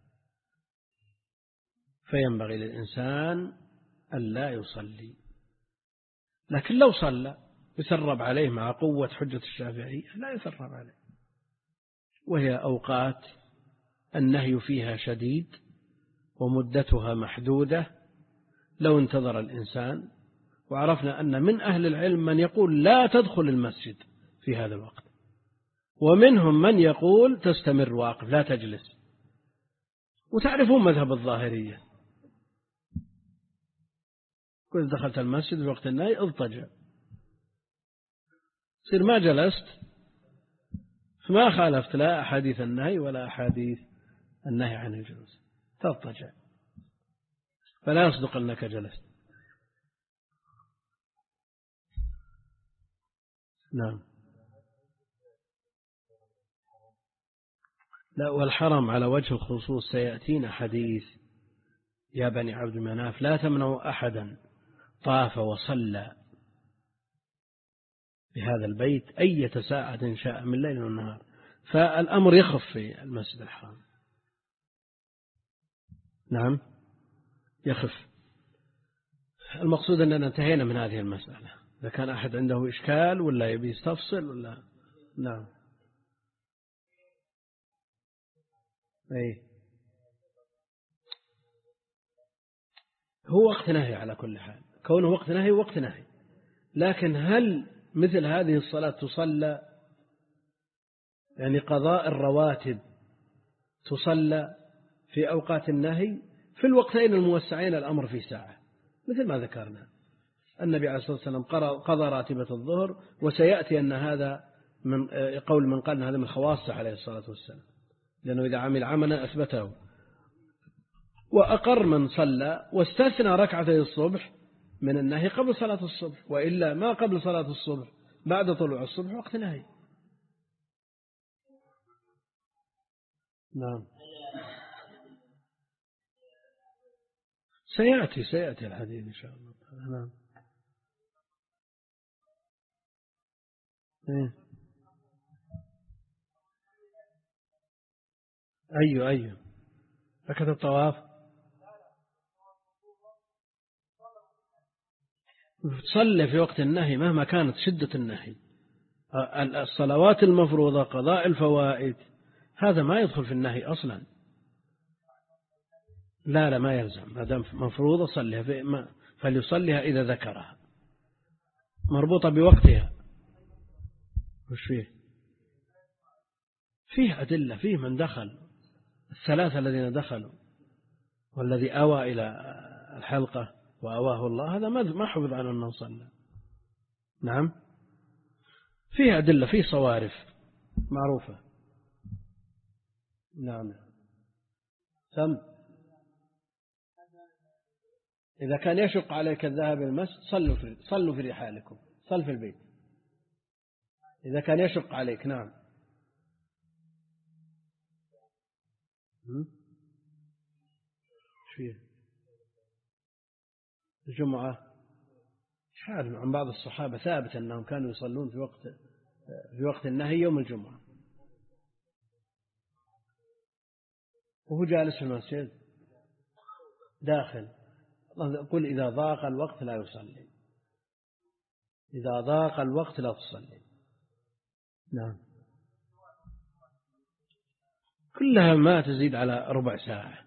فينبغي للإنسان ألا يصلي، لكن لو صلى يثرب عليه مع قوة حجة الشافعية، لا يثرب عليه، وهي أوقات النهي فيها شديد ومدتها محدودة. لو انتظر الإنسان، وعرفنا أن من أهل العلم من يقول لا تدخل المسجد في هذا الوقت، ومنهم من يقول تستمر واقف لا تجلس. وتعرفون مذهب الظاهرية، كل دخلت المسجد في وقت النهي اضطجع، صير ما جلست فما خالفت لا أحاديث النهي ولا أحاديث النهي عن الجلوس، تضطجع، فلا يصدق أنك جلست. نعم. لا، والحرم على وجه الخصوص سيأتينا حديث يا بني عبد مناف لا تمنعوا أحدا طاف وصلى بهذا البيت أية ساعة شاء من ليل ونهار، فالأمر يخف في المسجد الحرام. نعم يخف. المقصود أننا انتهينا من هذه المسألة، إذا كان أحد عنده إشكال ولا يبي يستفصل ولا. نعم. أي هو وقت نهي على كل حال، كونه وقت نهي وقت نهي، لكن هل مثل هذه الصلاة تصلى، يعني قضاء الرواتب تصلى في أوقات النهي؟ في الوقتين الموسعين الأمر في ساعة مثل ما ذكرنا، النبي عليه الصلاة والسلام قضى راتبة الظهر، وسيأتي أن هذا من قول من قال أن هذا من خواصه عليه الصلاة والسلام، لأنه إذا عمل عملا أثبته. وأقر من صلى واستثنى ركعتي الصبح من النهي قبل صلاة الصبح، وإلا ما قبل صلاة الصبح بعد طلوع الصبح وقت نهي. نعم سيأتي سيأتي الحديث إن شاء الله. نعم إيه. أيوه أيوه ركعة الطواف تصلي في وقت النهي مهما كانت شدة النهي. الصلوات المفروضة قضاء الفوائد هذا ما يدخل في النهي أصلا. لا لا ما يلزم، ما دام مفروضة صليها فليصليها إذا ذكرها، مربوطة بوقتها. وش فيه؟ فيه أدلة، فيه من دخل، الثلاثة الذين دخلوا والذي أوى إلى الحلقة وأواه الله، هذا ما حفظ عنه أنه صلى. نعم فيه أدلة، فيه صوارف معروفة. نعم سم إذا كان يشق عليك الذهاب المسجد صلوا في صلوا في رحالكم، صل في البيت إذا كان يشق عليك. نعم فيه الجمعة حال عن بعض الصحابة ثابت أنهم كانوا يصلون في وقت في وقت النهي يوم الجمعة وهو جالس في المسجد داخل. قل إذا ضاق الوقت لا يصلي، إذا ضاق الوقت لا تصلي. نعم كلها ما تزيد على ربع ساعة،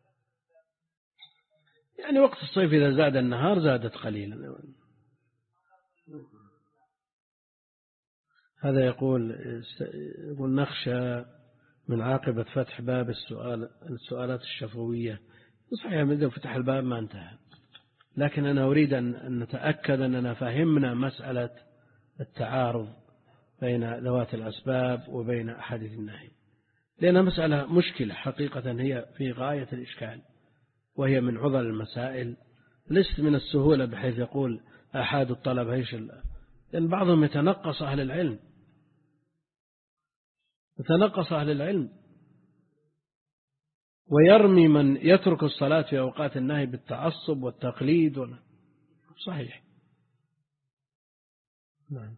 يعني وقت الصيف إذا زاد النهار زادت قليلا. هذا يقول يقول نخشى من عاقبة فتح باب السؤال السؤالات الشفوية. صحيح إذا فتح الباب ما انتهى، لكن أنا أريد أن نتأكد أننا فهمنا مسألة التعارض بين ذوات الأسباب وبين أحاديث النهي، لأنها مسألة مشكلة حقيقة، هي في غاية الإشكال، وهي من عضل المسائل، ليست من السهولة بحيث يقول أحد الطلب هيش، لأن بعضهم يتنقص أهل العلم، يتنقص أهل العلم ويرمي من يترك الصلاة في أوقات النهي بالتعصب والتقليد ولا. صحيح. نعم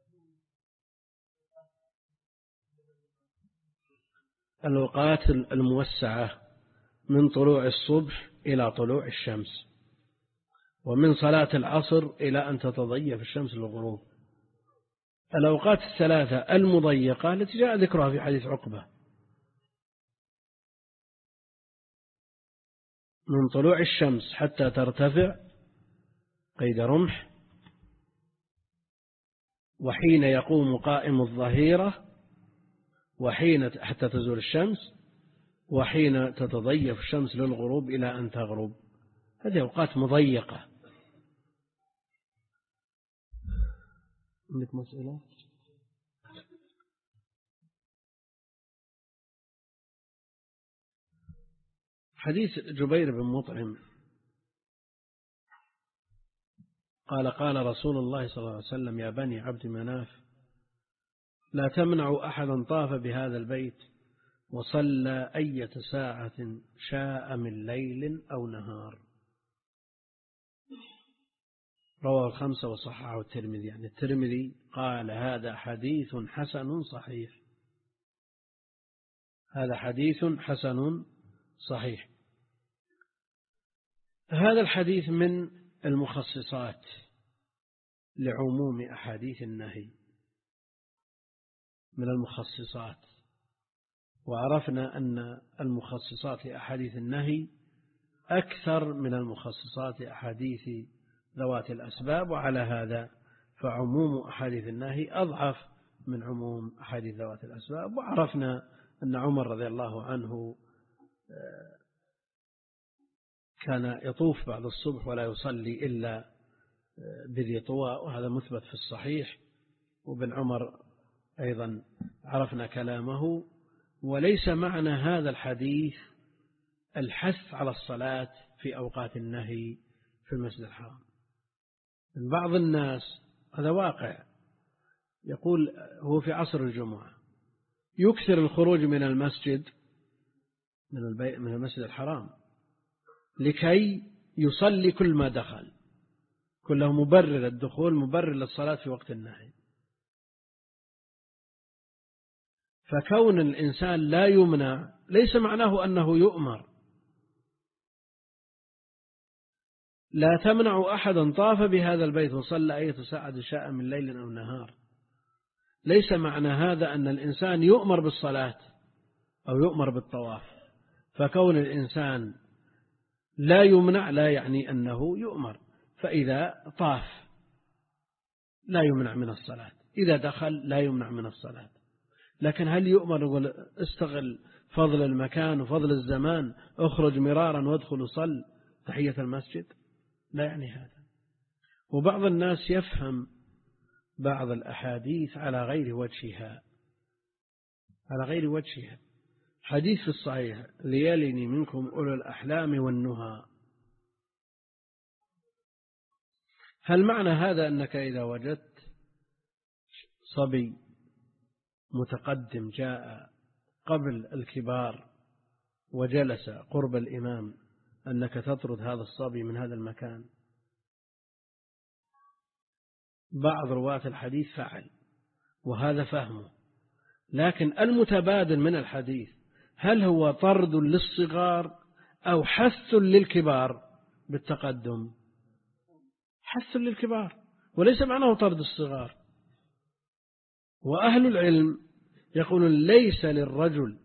الأوقات الموسعة من طلوع الصبح إلى طلوع الشمس، ومن صلاة العصر إلى أن تتضيف الشمس للغروب. الأوقات الثلاثة المضيقة التي جاء ذكرها في حديث عقبة، من طلوع الشمس حتى ترتفع قيد رمح، وحين يقوم قائم الظهيرة، وحين حتى تزول الشمس، وحين تتضيف الشمس للغروب إلى أن تغرب. هذه أوقات مضيقة. عندك مسألة؟ حديث جبير بن مطعم قال قال رسول الله صلى الله عليه وسلم يا بني عبد مناف لا تمنعوا أحدا طاف بهذا البيت وصلى أية ساعة شاء من ليل أو نهار. رواه الخمسة وصححه الترمذي. يعني الترمذي قال هذا حديث حسن صحيح، هذا حديث حسن صحيح. هذا الحديث من المخصصات لعموم أحاديث النهي، من المخصصات. وعرفنا أن المخصصات لأحاديث النهي أكثر من المخصصات لأحاديث ذوات الأسباب، وعلى هذا فعموم أحاديث النهي أضعف من عموم أحاديث ذوات الأسباب. وعرفنا أن عمر رضي الله عنه كان يطوف بعد الصبح ولا يصلي إلا بذي طوى، وهذا مثبت في الصحيح. وابن عمر أيضا عرفنا كلامه. وليس معنى هذا الحديث الحث على الصلاة في أوقات النهي في المسجد الحرام. بعض الناس هذا واقع، يقول هو في عصر الجمعة يكثر الخروج من المسجد من البيت من المسجد الحرام لكي يصلي كل ما دخل، كله مبرر الدخول مبرر للصلاة في وقت النهي. فكون الإنسان لا يمنع ليس معناه أنه يؤمر. لا تمنع أحدا طاف بهذا البيت وصلى أية ساعة شاء من ليل أو نهار. ليس معنى هذا أن الإنسان يؤمر بالصلاة أو يؤمر بالطواف. فكون الإنسان لا يمنع لا يعني أنه يؤمر. فإذا طاف لا يمنع من الصلاة، إذا دخل لا يمنع من الصلاة. لكن هل يؤمر يقول استغل فضل المكان وفضل الزمان، اخرج مرارا وادخل وصل تحية المسجد؟ لا يعني هذا. وبعض الناس يفهم بعض الأحاديث على غير وجهها على غير وجهها. حديث في الصحيح ليلني منكم أولو الأحلام والنهى، هل معنى هذا أنك إذا وجدت صبي متقدم جاء قبل الكبار وجلس قرب الإمام أنك تطرد هذا الصبي من هذا المكان؟ بعض رواة الحديث فعل وهذا فهمه، لكن المتبادل من الحديث هل هو طرد للصغار أو حث للكبار بالتقدم؟ حث للكبار وليس معناه طرد الصغار. وأهل العلم يقولون ليس للرجل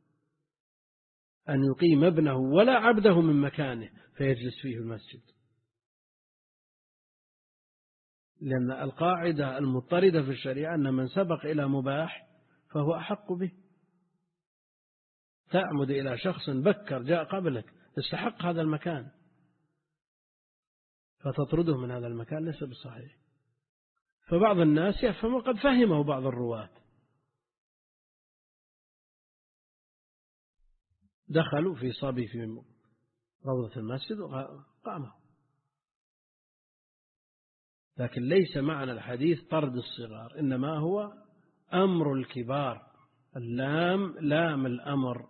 أن يقيم ابنه ولا عبده من مكانه فيجلس فيه المسجد، لأن القاعدة المضطردة في الشريعة أن من سبق إلى مباح فهو أحق به. تعمد إلى شخص بكر جاء قبلك استحق هذا المكان فتطرده من هذا المكان ليس بصحيح. فبعض الناس يفهم وقد فهمه بعض الرواة، دخلوا في صبي في روضة المسجد وقاموا. لكن ليس معنى الحديث طرد الصغار، إنما هو أمر الكبار. اللام لام الأمر،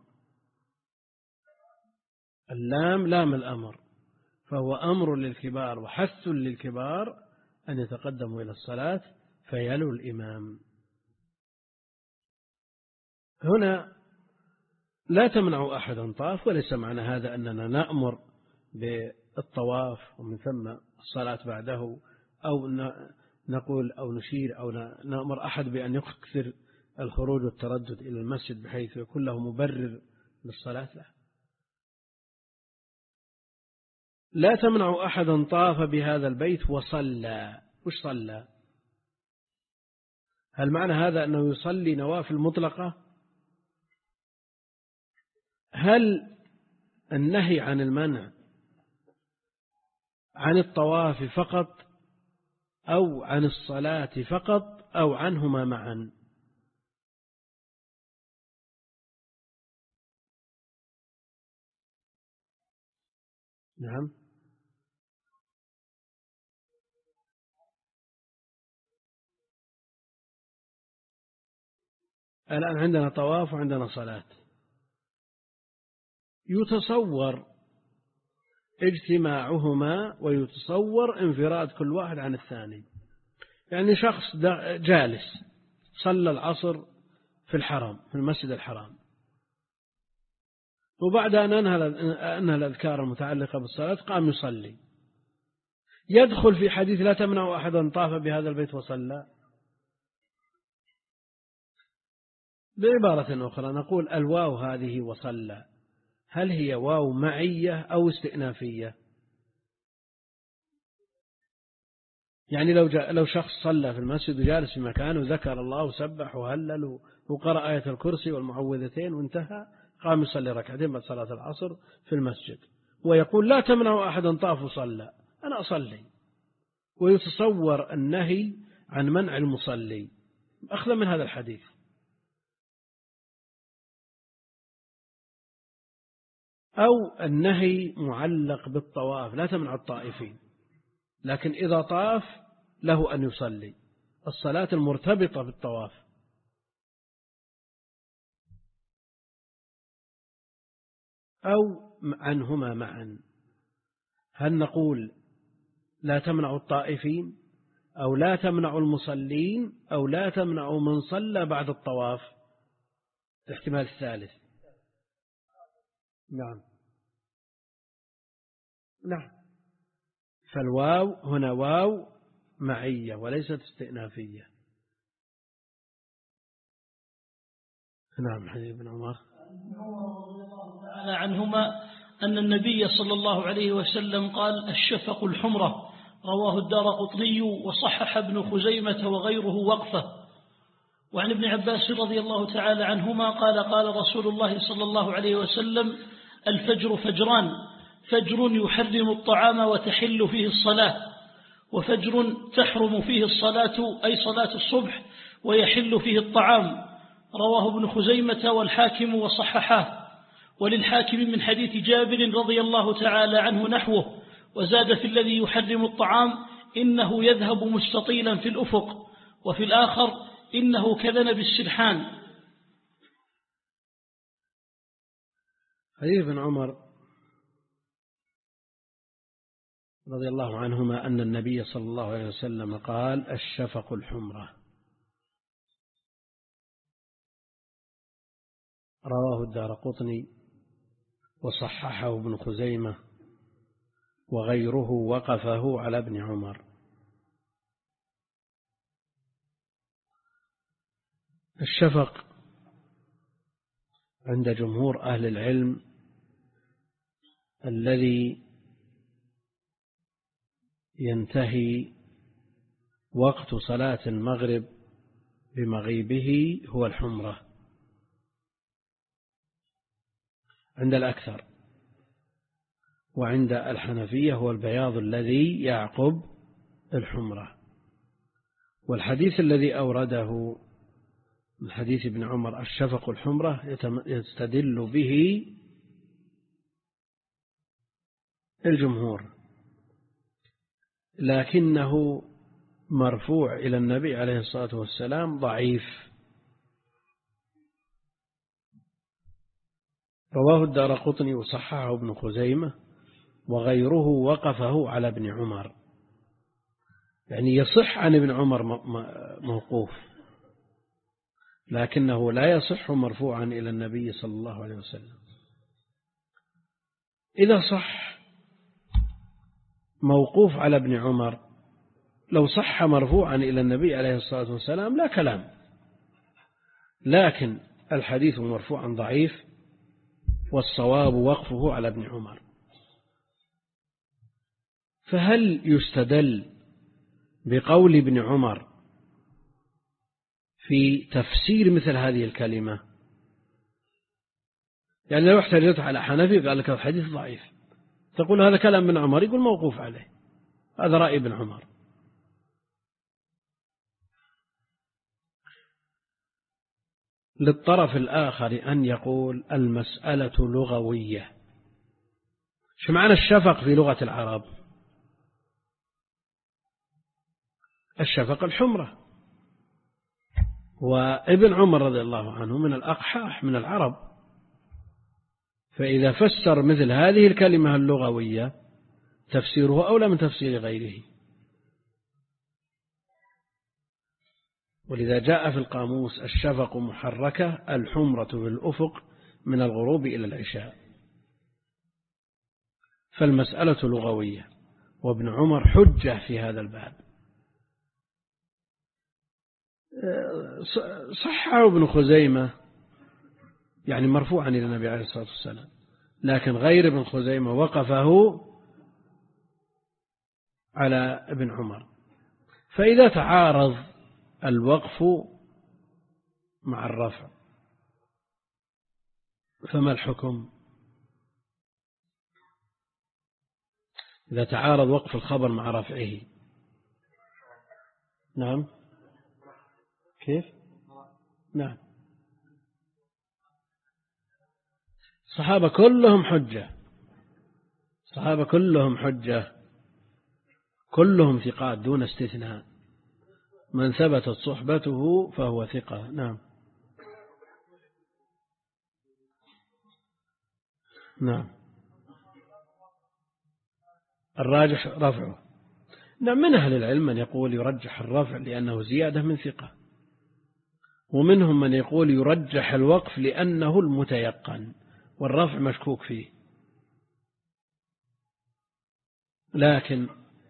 اللام لام الأمر، فهو أمر للكبار وحث للكبار أن يتقدموا إلى الصلاة فيلوا الإمام. هنا لا تمنع أحدا طاف، وليس معنى هذا أننا نأمر بالطواف ومن ثم الصلاة بعده، أو نقول أو نشير أو نأمر أحد بأن يكثر الخروج والتردد إلى المسجد بحيث يكون له مبرر للصلاة. لا, لا تمنع أحدا طاف بهذا البيت وصلى. وش صلى؟ هل معنى هذا أنه يصلي نوافل مطلقة؟ هل النهي عن المنع عن الطواف فقط أو عن الصلاة فقط أو عنهما معا؟ نعم. الآن عندنا طواف وعندنا صلاة، يتصور اجتماعهما ويتصور انفراد كل واحد عن الثاني. يعني شخص جالس صلى العصر في الحرم في المسجد الحرام، وبعد أن أنهى الأذكار المتعلقة بالصلاة قام يصلي، يدخل في حديث لا تمنع أحدا طاف بهذا البيت وصلى. بعبارة أخرى نقول الواو هذه وصلى هل هي واو معية أو استئنافية؟ يعني لو جاء لو شخص صلى في المسجد وجالس في مكانه وذكر الله وسبح وهلل وقرأ آية الكرسي والمعوذتين وانتهى، قام يصلي ركعتين بعد صلاة العصر في المسجد ويقول لا تمنع أحدا طاف وصلى، أنا أصلي، ويتصور النهي عن منع المصلي أخذا من هذا الحديث. أو النهي معلق بالطواف، لا تمنع الطائفين، لكن إذا طاف له أن يصلي، الصلاة المرتبطة بالطواف. أو عنهما معا، هل نقول لا تمنع الطائفين، أو لا تمنع المصلين، أو لا تمنع من صلى بعد الطواف؟ الاحتمال الثالث. نعم نعم. فالواو هنا واو معية وليست استئنافية. نعم. حديث ابن عمر تعالى عنهما أن النبي صلى الله عليه وسلم قال: الشفق الحمرة. رواه الدارقطني وصحح ابن خزيمة وغيره وقفه. وعن ابن عباس رضي الله تعالى عنهما قال: قال رسول الله صلى الله عليه وسلم: الفجر فجران، فجر يحرم الطعام وتحل فيه الصلاة، وفجر تحرم فيه الصلاة أي صلاة الصبح ويحل فيه الطعام. رواه ابن خزيمة والحاكم وصححاه. وللحاكم من حديث جابر رضي الله تعالى عنه نحوه، وزاد في الذي يحرم الطعام: إنه يذهب مستطيلا في الأفق، وفي الآخر: إنه كذنب السرحان. حديث ابن عمر رضي الله عنهما أن النبي صلى الله عليه وسلم قال: الشفق الحمرة. رواه الدارقطني وصححه ابن خزيمة وغيره وقفه على ابن عمر. الشفق عند جمهور أهل العلم الذي ينتهي وقت صلاة المغرب بمغيبه هو الحمرة عند الأكثر، وعند الحنفية هو البياض الذي يعقب الحمرة. والحديث الذي أورده من حديث ابن عمر الشفق الحمرة يستدل به الجمهور، لكنه مرفوع إلى النبي عليه الصلاة والسلام ضعيف. رواه الدارقطني وصححه ابن خزيمة وغيره وقفه على ابن عمر، يعني يصح عن ابن عمر موقوف، لكنه لا يصح مرفوعا إلى النبي صلى الله عليه وسلم. إذا صح موقوف على ابن عمر، لو صح مرفوعا إلى النبي عليه الصلاة والسلام لا كلام، لكن الحديث مرفوعا ضعيف، والصواب وقفه على ابن عمر. فهل يستدل بقول ابن عمر في تفسير مثل هذه الكلمة؟ يعني لو احتجت على حنفي قال لك الحديث ضعيف، تقول هذا كلام ابن عمر، يقول موقوف عليه، هذا رأي ابن عمر. للطرف الآخر أن يقول المسألة لغوية. شو معنى الشفق في لغة العرب؟ الشفق الحمرة، وابن عمر رضي الله عنه من الأقحاح من العرب، فإذا فسر مثل هذه الكلمة اللغوية تفسيره أولى من تفسير غيره. ولذا جاء في القاموس الشفق محركة الحمرة بالأفق من الغروب إلى العشاء. فالمسألة لغوية، وابن عمر حجة في هذا الباب. صححه ابن خزيمة يعني مرفوعا إلى النبي عليه الصلاة والسلام، لكن غير ابن خزيمة وقفه على ابن عمر. فإذا تعارض الوقف مع الرفع فما الحكم؟ إذا تعارض وقف الخبر مع رفعه نعم. كيف؟ نعم. الصحابة كلهم حجة، الصحابة كلهم حجة، كلهم ثقات دون استثناء، من ثبتت صحبته فهو ثقة. نعم. نعم. الراجح رفعه. نعم. من أهل العلم من يقول يرجح الرفع لأنه زيادة من ثقة، ومنهم من يقول يرجح الوقف لأنه المتيقن والرفع مشكوك فيه. لكن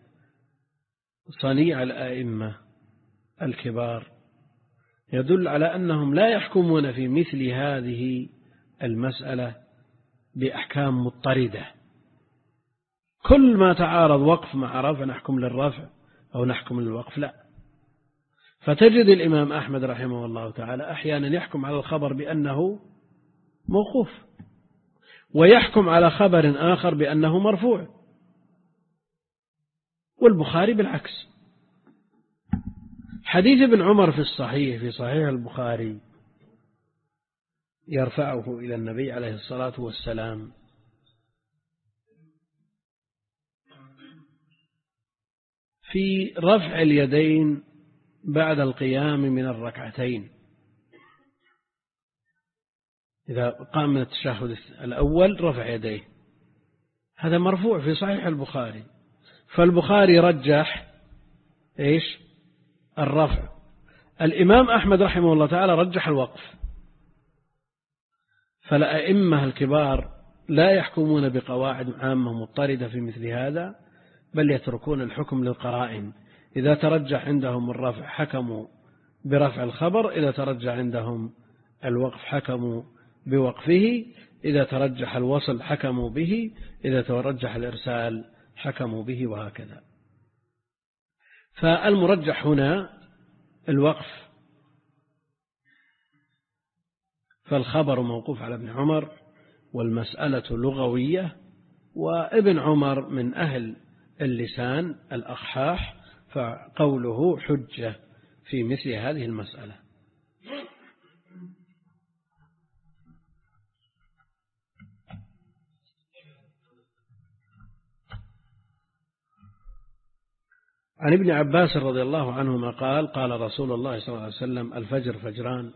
صنيع الآئمة الكبار يدل على أنهم لا يحكمون في مثل هذه المسألة بأحكام مضطردة، كل ما تعارض وقف مع رفع نحكم للرفع أو نحكم للوقف، لا. فتجد الإمام أحمد رحمه الله تعالى أحيانا يحكم على الخبر بأنه موقوف، ويحكم على خبر آخر بأنه مرفوع، والبخاري بالعكس. حديث ابن عمر في الصحيح في صحيح البخاري يرفعه إلى النبي عليه الصلاة والسلام في رفع اليدين بعد القيام من الركعتين، إذا قام من التشهد الأول رفع يديه، هذا مرفوع في صحيح البخاري. فالبخاري رجح إيش؟ الرفع. الإمام أحمد رحمه الله تعالى رجح الوقف. فالأئمة الكبار لا يحكمون بقواعد عامة مضطردة في مثل هذا، بل يتركون الحكم للقرائن. إذا ترجح عندهم الرفع حكموا برفع الخبر، إذا ترجح عندهم الوقف حكموا بوقفه، إذا ترجح الوصل حكموا به، إذا ترجح الإرسال حكموا به، وهكذا. فالمرجح هنا الوقف، فالخبر موقوف على ابن عمر، والمسألة لغوية، وابن عمر من أهل اللسان الأقحاح، فقوله حجة في مثل هذه المسألة. عن ابن عباس رضي الله عنهما قال قال رسول الله صلى الله عليه وسلم: الفجر فجران،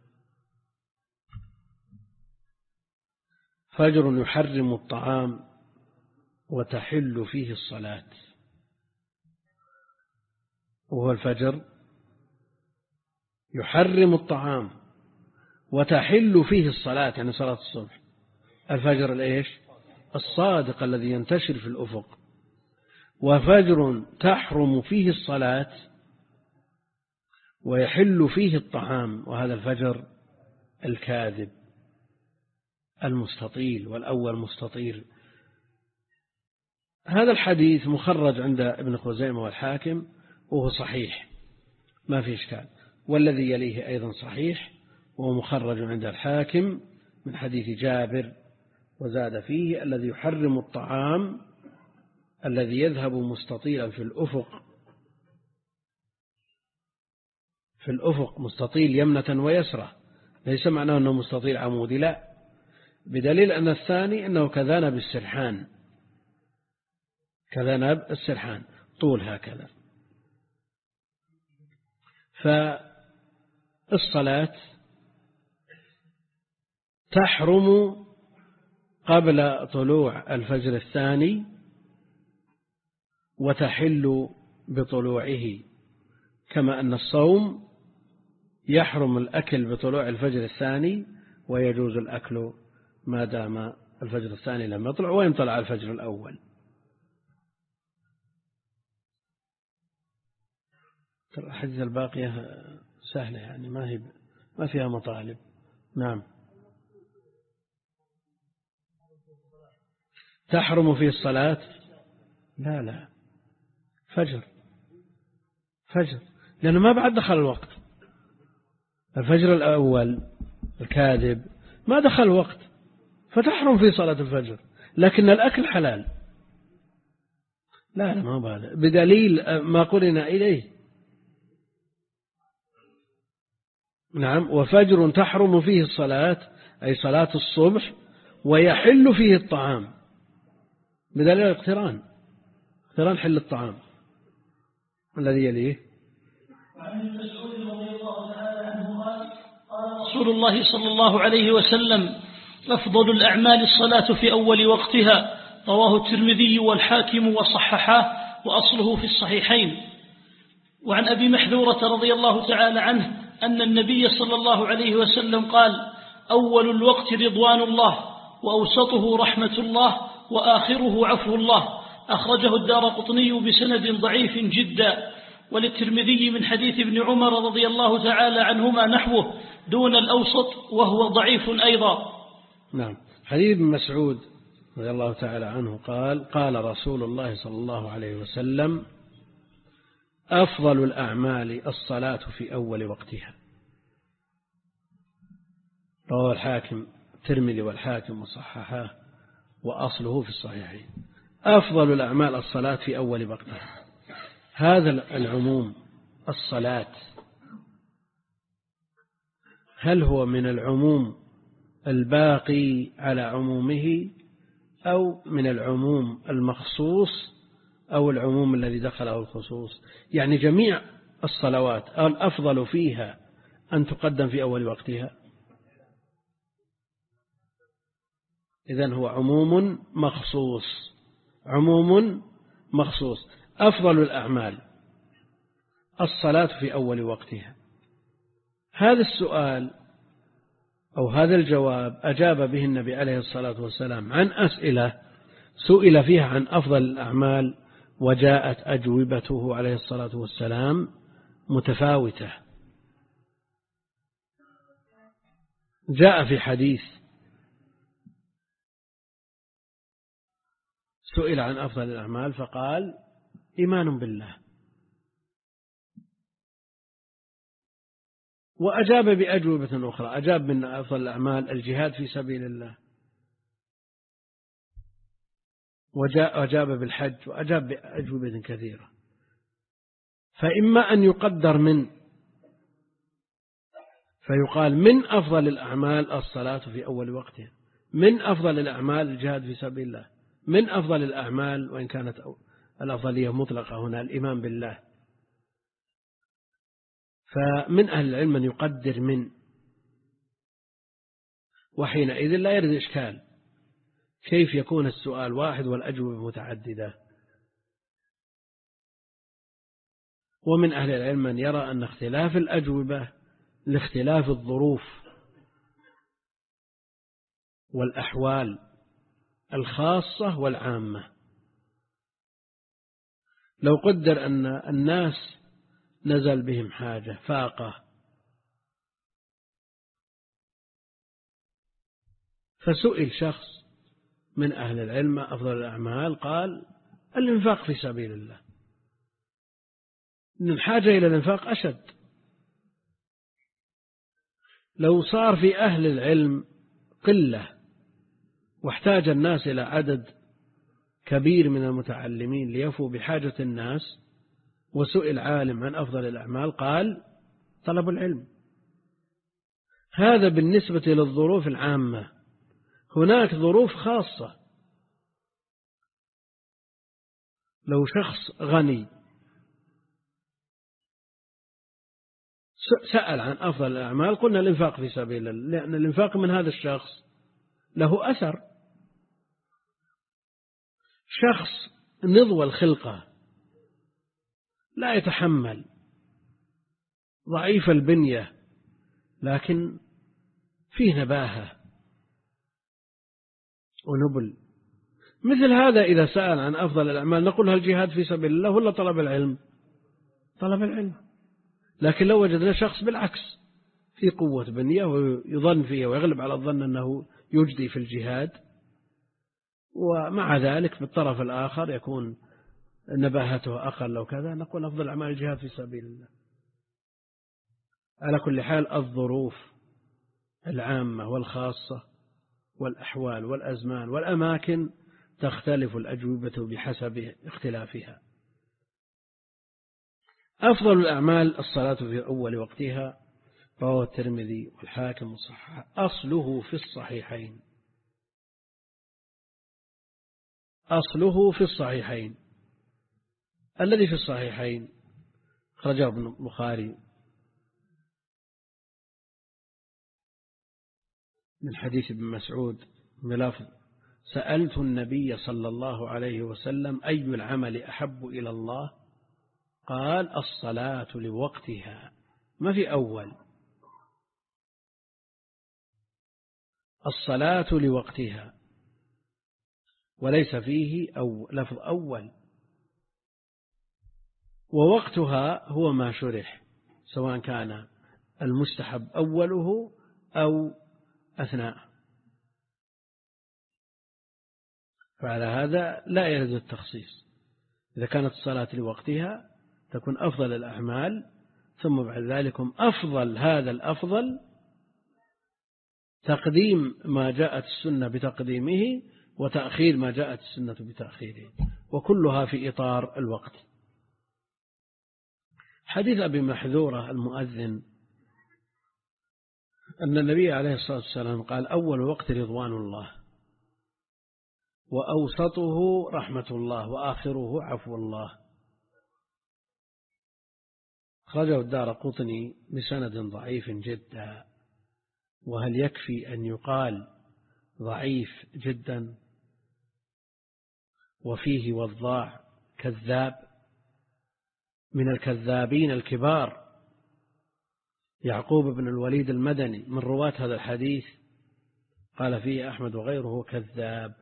فجر يحرم الطعام وتحل فيه الصلاة. وهو الفجر يحرم الطعام وتحل فيه الصلاة، يعني صلاة الصبح. الفجر الإيش؟ الصادق الذي ينتشر في الأفق. وفجر تحرم فيه الصلاة ويحل فيه الطعام، وهذا الفجر الكاذب المستطيل، والأول مستطيل. هذا الحديث مخرج عند ابن خزيمة والحاكم، وهو صحيح ما في إشكال، والذي يليه أيضا صحيح، وهو مخرج عند الحاكم من حديث جابر، وزاد فيه: الذي يحرم الطعام الذي يذهب مستطيلا في الأفق، في الأفق مستطيل يمنة ويسرة، ليس معناه أنه مستطيل عمودي، لا، بدليل أن الثاني أنه كذنب السرحان، كذنب السرحان طول هكذا. فالصلاة تحرم قبل طلوع الفجر الثاني وتحل بطلوعه، كما أن الصوم يحرم الأكل بطلوع الفجر الثاني، ويجوز الأكل ما دام الفجر الثاني لم يطلع وإن طلع الفجر الأول. الحديث الباقية سهلة، يعني ما هي ما فيها مطالب. نعم. تحرم فيه الصلاة؟ لا لا، فجر فجر، لأنه ما بعد دخل الوقت. الفجر الأول الكاذب ما دخل الوقت، فتحرم فيه صلاة الفجر، لكن الأكل حلال. لا لا، ما بعد، بدليل ما قرن إليه نعم. وفجر تحرم فيه الصلاة أي صلاة الصبح ويحل فيه الطعام بدليل الاقتران، اقتران حل الطعام. الذي يليه وعن ابن مسعود رضي الله تعالى عنه قال قال رسول الله صلى الله عليه وسلم أفضل الأعمال الصلاة في أول وقتها، رواه الترمذي والحاكم وصححاه وأصله في الصحيحين. وعن أبي محذورة رضي الله تعالى عنه أن النبي صلى الله عليه وسلم قال أول الوقت رضوان الله وأوسطه رحمة الله وآخره عفو الله، أخرجه الدارقطني بسند ضعيف جدا. وللترمذي من حديث ابن عمر رضي الله تعالى عنهما نحوه دون الأوسط وهو ضعيف أيضا. نعم. حديث ابن مسعود رضي الله تعالى عنه قال قال رسول الله صلى الله عليه وسلم أفضل الأعمال الصلاة في أول وقتها، رواه الحاكم الترمذي والحاكم وصححاه وأصله في الصحيحين. أفضل الأعمال الصلاة في أول وقتها، هذا العموم الصلاة هل هو من العموم الباقي على عمومه أو من العموم المخصوص أو العموم الذي دخله الخصوص؟ يعني جميع الصلوات الأفضل فيها أن تقدم في أول وقتها، إذن هو عموم مخصوص، عموم مخصوص. أفضل الأعمال الصلاة في أول وقتها. هذا السؤال أو هذا الجواب أجاب به النبي عليه الصلاة والسلام عن أسئلة سئل فيها عن أفضل الأعمال، وجاءت أجوبته عليه الصلاة والسلام متفاوتة. جاء في حديث سئل عن أفضل الأعمال فقال إيمان بالله، وأجاب بأجوبة أخرى، أجاب من أفضل الأعمال الجهاد في سبيل الله، وجاء أجاب بالحج، وأجاب بأجوبة كثيرة. فإما أن يقدر من فيقال من أفضل الأعمال الصلاة في أول وقتها، من أفضل الأعمال الجهاد في سبيل الله، من أفضل الأعمال وإن كانت الأفضلية مطلقة هنا الإيمان بالله. فمن أهل العلم من يقدر من، وحينئذ لا يرد إشكال كيف يكون السؤال واحد والأجوبة متعددة. ومن أهل العلم من يرى أن اختلاف الأجوبة لاختلاف الظروف والأحوال الخاصة والعامة. لو قدر أن الناس نزل بهم حاجة فاقة فسئل شخص من أهل العلم أفضل الأعمال، قال الإنفاق في سبيل الله، إن الحاجة إلى الإنفاق أشد. لو صار في أهل العلم قلة واحتاج الناس إلى عدد كبير من المتعلمين ليفوا بحاجة الناس، وسئل عالم عن أفضل الأعمال قال طلب العلم. هذا بالنسبة للظروف العامة. هناك ظروف خاصة، لو شخص غني سأل عن أفضل الأعمال قلنا الإنفاق في سبيل الله، لأن الإنفاق من هذا الشخص له أثر. شخص نضوى الخلقة لا يتحمل، ضعيف البنية لكن فيه نباهة ونبل، مثل هذا إذا سأل عن أفضل الأعمال نقول هل الجهاد في سبيل الله ولا طلب العلم؟ طلب العلم. لكن لو وجدنا شخص بالعكس في قوة بنية ويظن فيه ويغلب على الظن أنه يجدي في الجهاد، ومع ذلك بالطرف الآخر يكون نباهته أقل أو كذا، نقول أفضل أعمال الجهاد في سبيل الله. على كل حال الظروف العامة والخاصة والأحوال والأزمان والأماكن تختلف الأجوبة بحسب اختلافها. أفضل الأعمال الصلاة في أول وقتها، رواه الترمذي والحاكم وصححه. أصله في الصحيحين أصله في الصحيحين الذي في الصحيحين خرجه ابن البخاري من حديث ابن مسعود بلفظ: سألت النبي صلى الله عليه وسلم أي العمل أحب إلى الله؟ قال: الصلاة لوقتها. ما في أول، الصلاة لوقتها، وليس فيه أو لفظ أول. ووقتها هو ما شرح، سواء كان المستحب أوله أو أثناء، فعلى هذا لا يرد التخصيص. إذا كانت الصلاة لوقتها تكون أفضل الأعمال، ثم بعد ذلك أفضل هذا الأفضل تقديم ما جاءت السنة بتقديمه، وتأخير ما جاءت السنة بتأخيره، وكلها في إطار الوقت. حديث أبي محذورة المؤذن أن النبي عليه الصلاة والسلام قال: أول وقت رضوان الله، وأوسطه رحمة الله، وآخره عفو الله. خرجه الدارقطني بسند ضعيف جدا. وهل يكفي أن يقال ضعيف جدا وفيه وضاع كذاب من الكذابين الكبار؟ يعقوب بن الوليد المدني من رواة هذا الحديث قال فيه أحمد وغيره كذاب.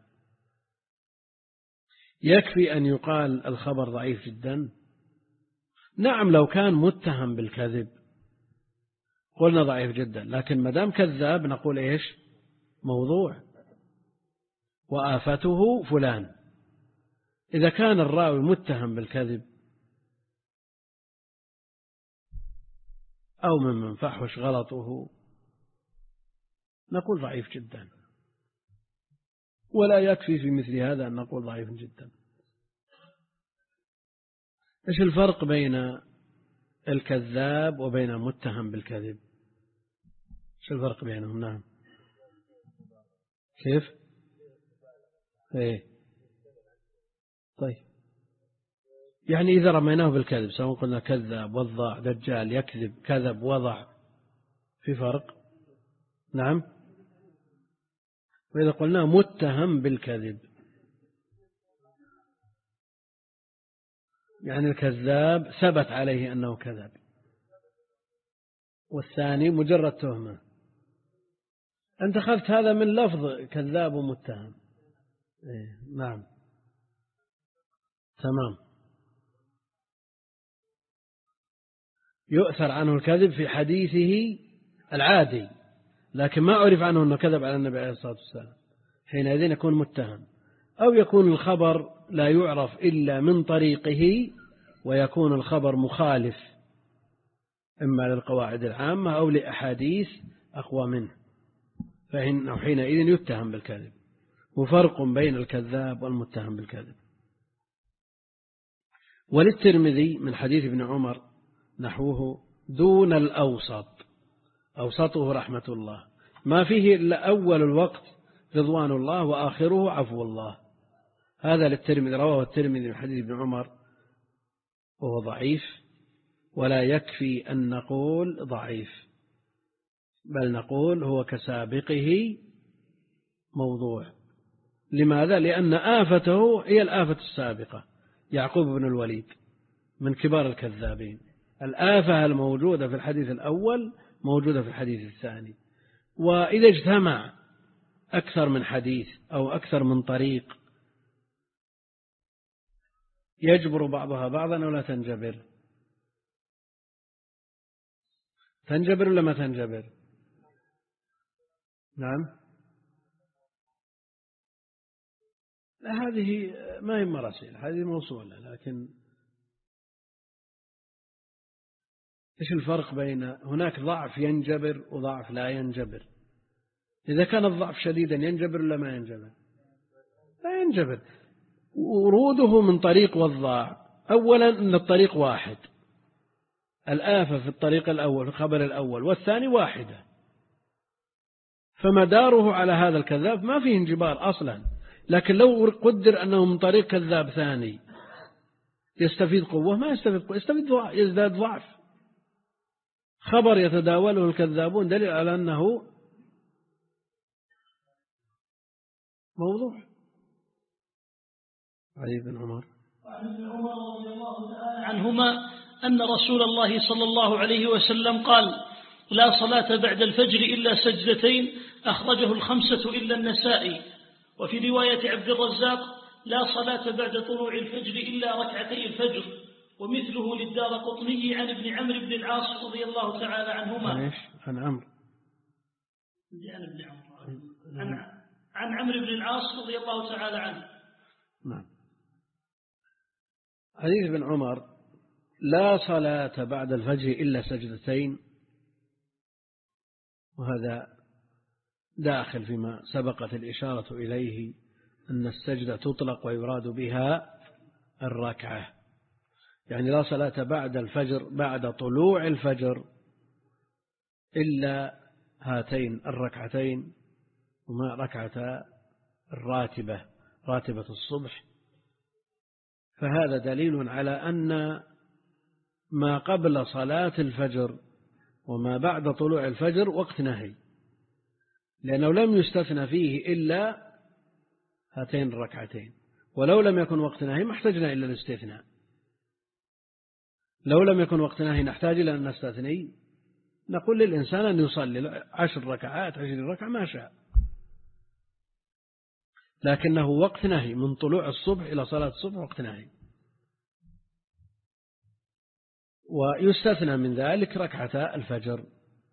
يكفي أن يقال الخبر ضعيف جدا؟ نعم، لو كان متهم بالكذب قلنا ضعيف جدا، لكن مدام كذاب نقول إيش؟ موضوع، وآفته فلان. إذا كان الراوي متهم بالكذب أو ممن فحش غلطه نقول ضعيف جدا، ولا يكفي في مثل هذا أن نقول ضعيف جدا. إيش الفرق بين الكذاب وبين المتهم بالكذب؟ إيش الفرق بينهم؟ نعم، كيف؟ إيه، طيب، يعني إذا رميناه بالكذب، سواء قلنا كذاب، وضع، دجال، يكذب، كذب، وضع، في فرق؟ نعم. وإذا قلنا متهم بالكذب، يعني الكذاب ثبت عليه أنه كذب، والثاني مجرد تهمة. أنت أخذت هذا من لفظ كذاب ومتهم. إيه، نعم، تمام. يؤثر عنه الكذب في حديثه العادي، لكن ما عرف عنه أنه كذب على النبي عليه الصلاة والسلام، حينئذ يكون متهم. أو يكون الخبر لا يعرف إلا من طريقه، ويكون الخبر مخالف إما للقواعد العامة أو لأحاديث أقوى منه، فإنه حينئذ يتهم بالكذب. وفرق بين الكذاب والمتهم بالكذب. وللترمذي من حديث ابن عمر نحوه دون الأوسط، أوسطه رحمة الله، ما فيه إلا أول الوقت رضوان الله، وآخره عفو الله. هذا للترمذي، رواه الترمذي من حديث ابن عمر، وهو ضعيف، ولا يكفي أن نقول ضعيف، بل نقول هو كسابقه موضوع. لماذا؟ لأن آفته هي الآفة السابقة. يعقوب بن الوليد من كبار الكذابين، الآفة الموجودة في الحديث الأول موجودة في الحديث الثاني. وإذا اجتمع أكثر من حديث أو أكثر من طريق يجبر بعضها بعضا أو لا تنجبر؟ تنجبر ولا ما تنجبر؟ نعم. لا، هذه ما هي مراسيل، هذه موصولة. لكن إيش الفرق بين هناك ضعف ينجبر وضعف لا ينجبر؟ إذا كان الضعف شديدا ينجبر ولا ما ينجبر؟ لا ينجبر. وروده من طريق وضاع، أولا أن الطريق واحد، الآفة في الطريق الأول في الخبر الأول والثاني واحدة، فمداره على هذا الكذاب ما فيه انجبار أصلا. لكن لو قدر أنه من طريق كذاب ثاني يستفيد قوة، ما يستفيد قوة، يستفيد ضعف، يزداد ضعف. خبر يتداوله الكذابون دليل على أنه موضوع. علي بن عمر وعن ابن عمر رضي الله تعالى عنهما أن رسول الله صلى الله عليه وسلم قال: لا صلاة بعد الفجر إلا سجدتين، أخرجه الخمسة إلا النسائي. وفي رواية عبد الرزاق: لا صلاة بعد طلوع الفجر إلا ركعتي الفجر. ومثله للدارقطني عن ابن عمرو بن العاص رضي الله تعالى عنهما. ايش؟ عن عمرو عن ابن عمرو عن عن عمرو بن العاص رضي الله تعالى عنه. نعم. حديث ابن عمر: لا صلاة بعد الفجر إلا سجدتين، وهذا داخل فيما سبقت الإشارة إليه أن السجدة تطلق ويراد بها الركعة، يعني لا صلاة بعد الفجر بعد طلوع الفجر إلا هاتين الركعتين، وما ركعة الراتبة راتبة الصبح. فهذا دليل على أن ما قبل صلاة الفجر وما بعد طلوع الفجر وقت نهي، لأنه لم يستثنى فيه إلا هاتين الركعتين. ولو لم يكن وقت نهي ما احتجنا إلا الاستثناء. لو لم يكن وقت نهي نحتاج إلى أن نستثني، نقول للإنسان أن يصلي عشر ركعات عشر ركعة ما شاء، لكنه وقت نهي من طلوع الصبح إلى صلاة الصبح وقت نهي. ويستثنى من ذلك ركعتا الفجر.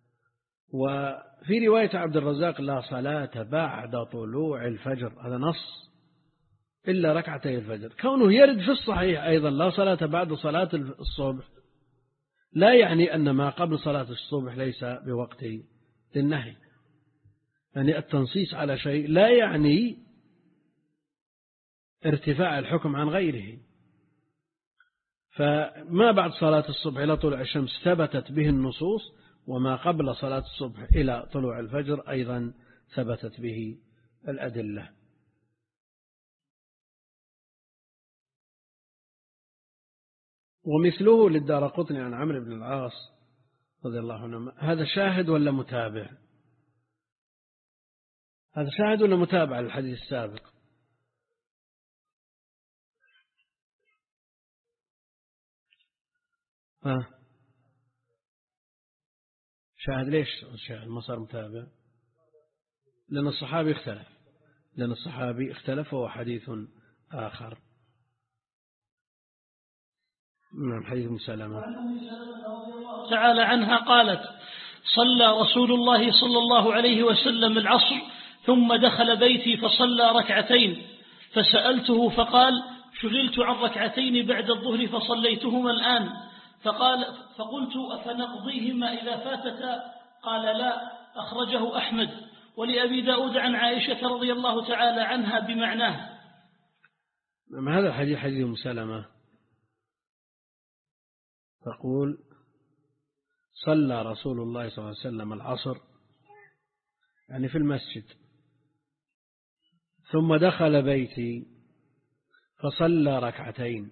وفي رواية عبد الرزاق: لا صلاة بعد طلوع الفجر، هذا نص، إلا ركعتي الفجر. كونه يرد في الصحيح أيضا لا صلاة بعد صلاة الصبح لا يعني أن ما قبل صلاة الصبح ليس بوقت للنهي. يعني التنصيص على شيء لا يعني ارتفاع الحكم عن غيره. فما بعد صلاة الصبح إلى طلوع الشمس ثبتت به النصوص، وما قبل صلاة الصبح إلى طلوع الفجر أيضا ثبتت به الأدلة. ومثله للدارقطني عن عمرو بن العاص رضي الله عنه. هذا شاهد ولا متابع؟ هذا شاهد ولا متابع للحديث السابق؟ ها شاهد. ليش شاهد ما صار متابع؟ لأن الصحابي اختلف لأن الصحابي اختلف وهو حديث آخر. نعم. حديث ابن سلمة تعالى عنها قالت: صلى رسول الله صلى الله عليه وسلم العصر ثم دخل بيتي فصلى ركعتين، فسألته فقال: شغلت عن ركعتين بعد الظهر فصليتهما الآن. فقال فقلت: أفنقضيهما إذا فاتتا؟ قال: لا. أخرجه أحمد. ولأبي داود عن عائشة رضي الله تعالى عنها بمعناه. هذا الحديث حديث ام سلمة تقول: صلى رسول الله صلى الله عليه وسلم العصر، يعني في المسجد، ثم دخل بيتي فصلى ركعتين.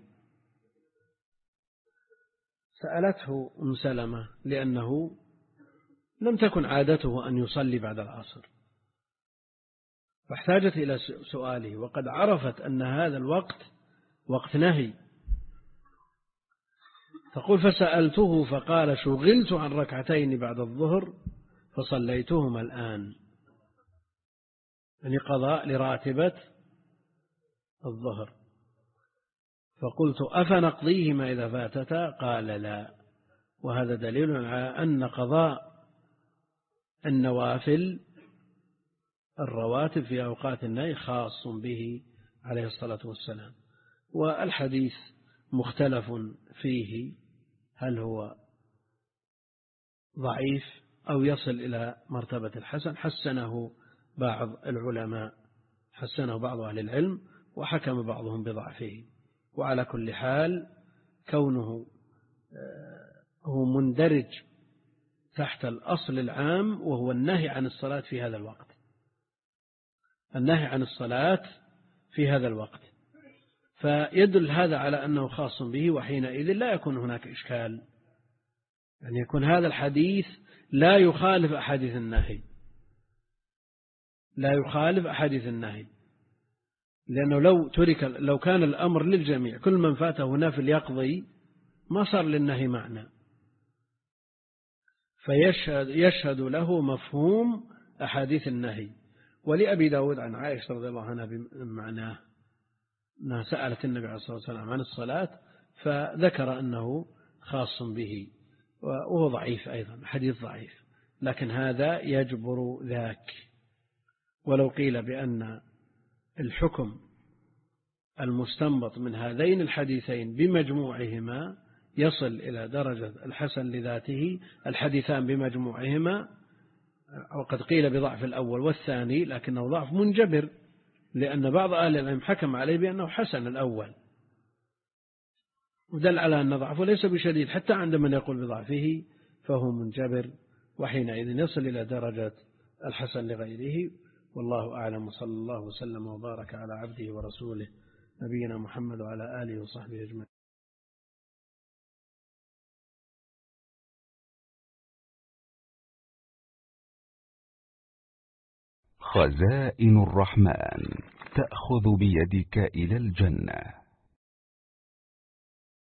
سألته أم سلمة لأنه لم تكن عادته أن يصلي بعد العصر، فاحتاجت إلى سؤاله، وقد عرفت أن هذا الوقت وقت نهي. تقول: فسألته فقال: شغلت عن ركعتين بعد الظهر فصليتهما الآن، يعني قضاء لراتبة الظهر. فقلت: أفنقضيهما إذا فاتتا؟ قال: لا. وهذا دليل على أن قضاء النوافل الرواتب في أوقات النهي خاص به عليه الصلاة والسلام. والحديث مختلف فيه، هل هو ضعيف أو يصل إلى مرتبة الحسن. حسنه بعض العلماء، حسنه بعض أهل العلم، وحكم بعضهم بضعفه. وعلى كل حال كونه هو مندرج تحت الأصل العام وهو النهي عن الصلاة في هذا الوقت، النهي عن الصلاة في هذا الوقت، فيدل هذا على أنه خاص به، وحينئذ لا يكون هناك إشكال أن يكون هذا الحديث لا يخالف أحاديث النهي، لا يخالف أحاديث النهي، لأنه لو ترك لو كان الأمر للجميع كل من فاته نفل يقضي ما صار للنهي معنى، فيشهد يشهد له مفهوم أحاديث النهي. ولأبي داود عن عائشة رضي الله عنها بمعناه أنها سألت النبي عليه الصلاة والسلام عن الصلاة فذكر أنه خاص به، وهو ضعيف أيضا، حديث ضعيف، لكن هذا يجبر ذاك. ولو قيل بأن الحكم المستنبط من هذين الحديثين بمجموعهما يصل إلى درجة الحسن لذاته، الحديثان بمجموعهما، وقد قيل بضعف الأول والثاني، لكنه ضعف منجبر، لأن بعض أهل العلم حكم عليه بأنه حسن الأول، ودل على أن ضعفه ليس بشديد حتى عند من يقول بضعفه، فهو منجبر، وحينئذ يصل إلى درجة الحسن لغيره. والله أعلم، وصلى الله وسلم وبارك على عبده ورسوله نبينا محمد وعلى آله وصحبه أجمعين. خزائن الرحمن تأخذ بيدك إلى الجنة.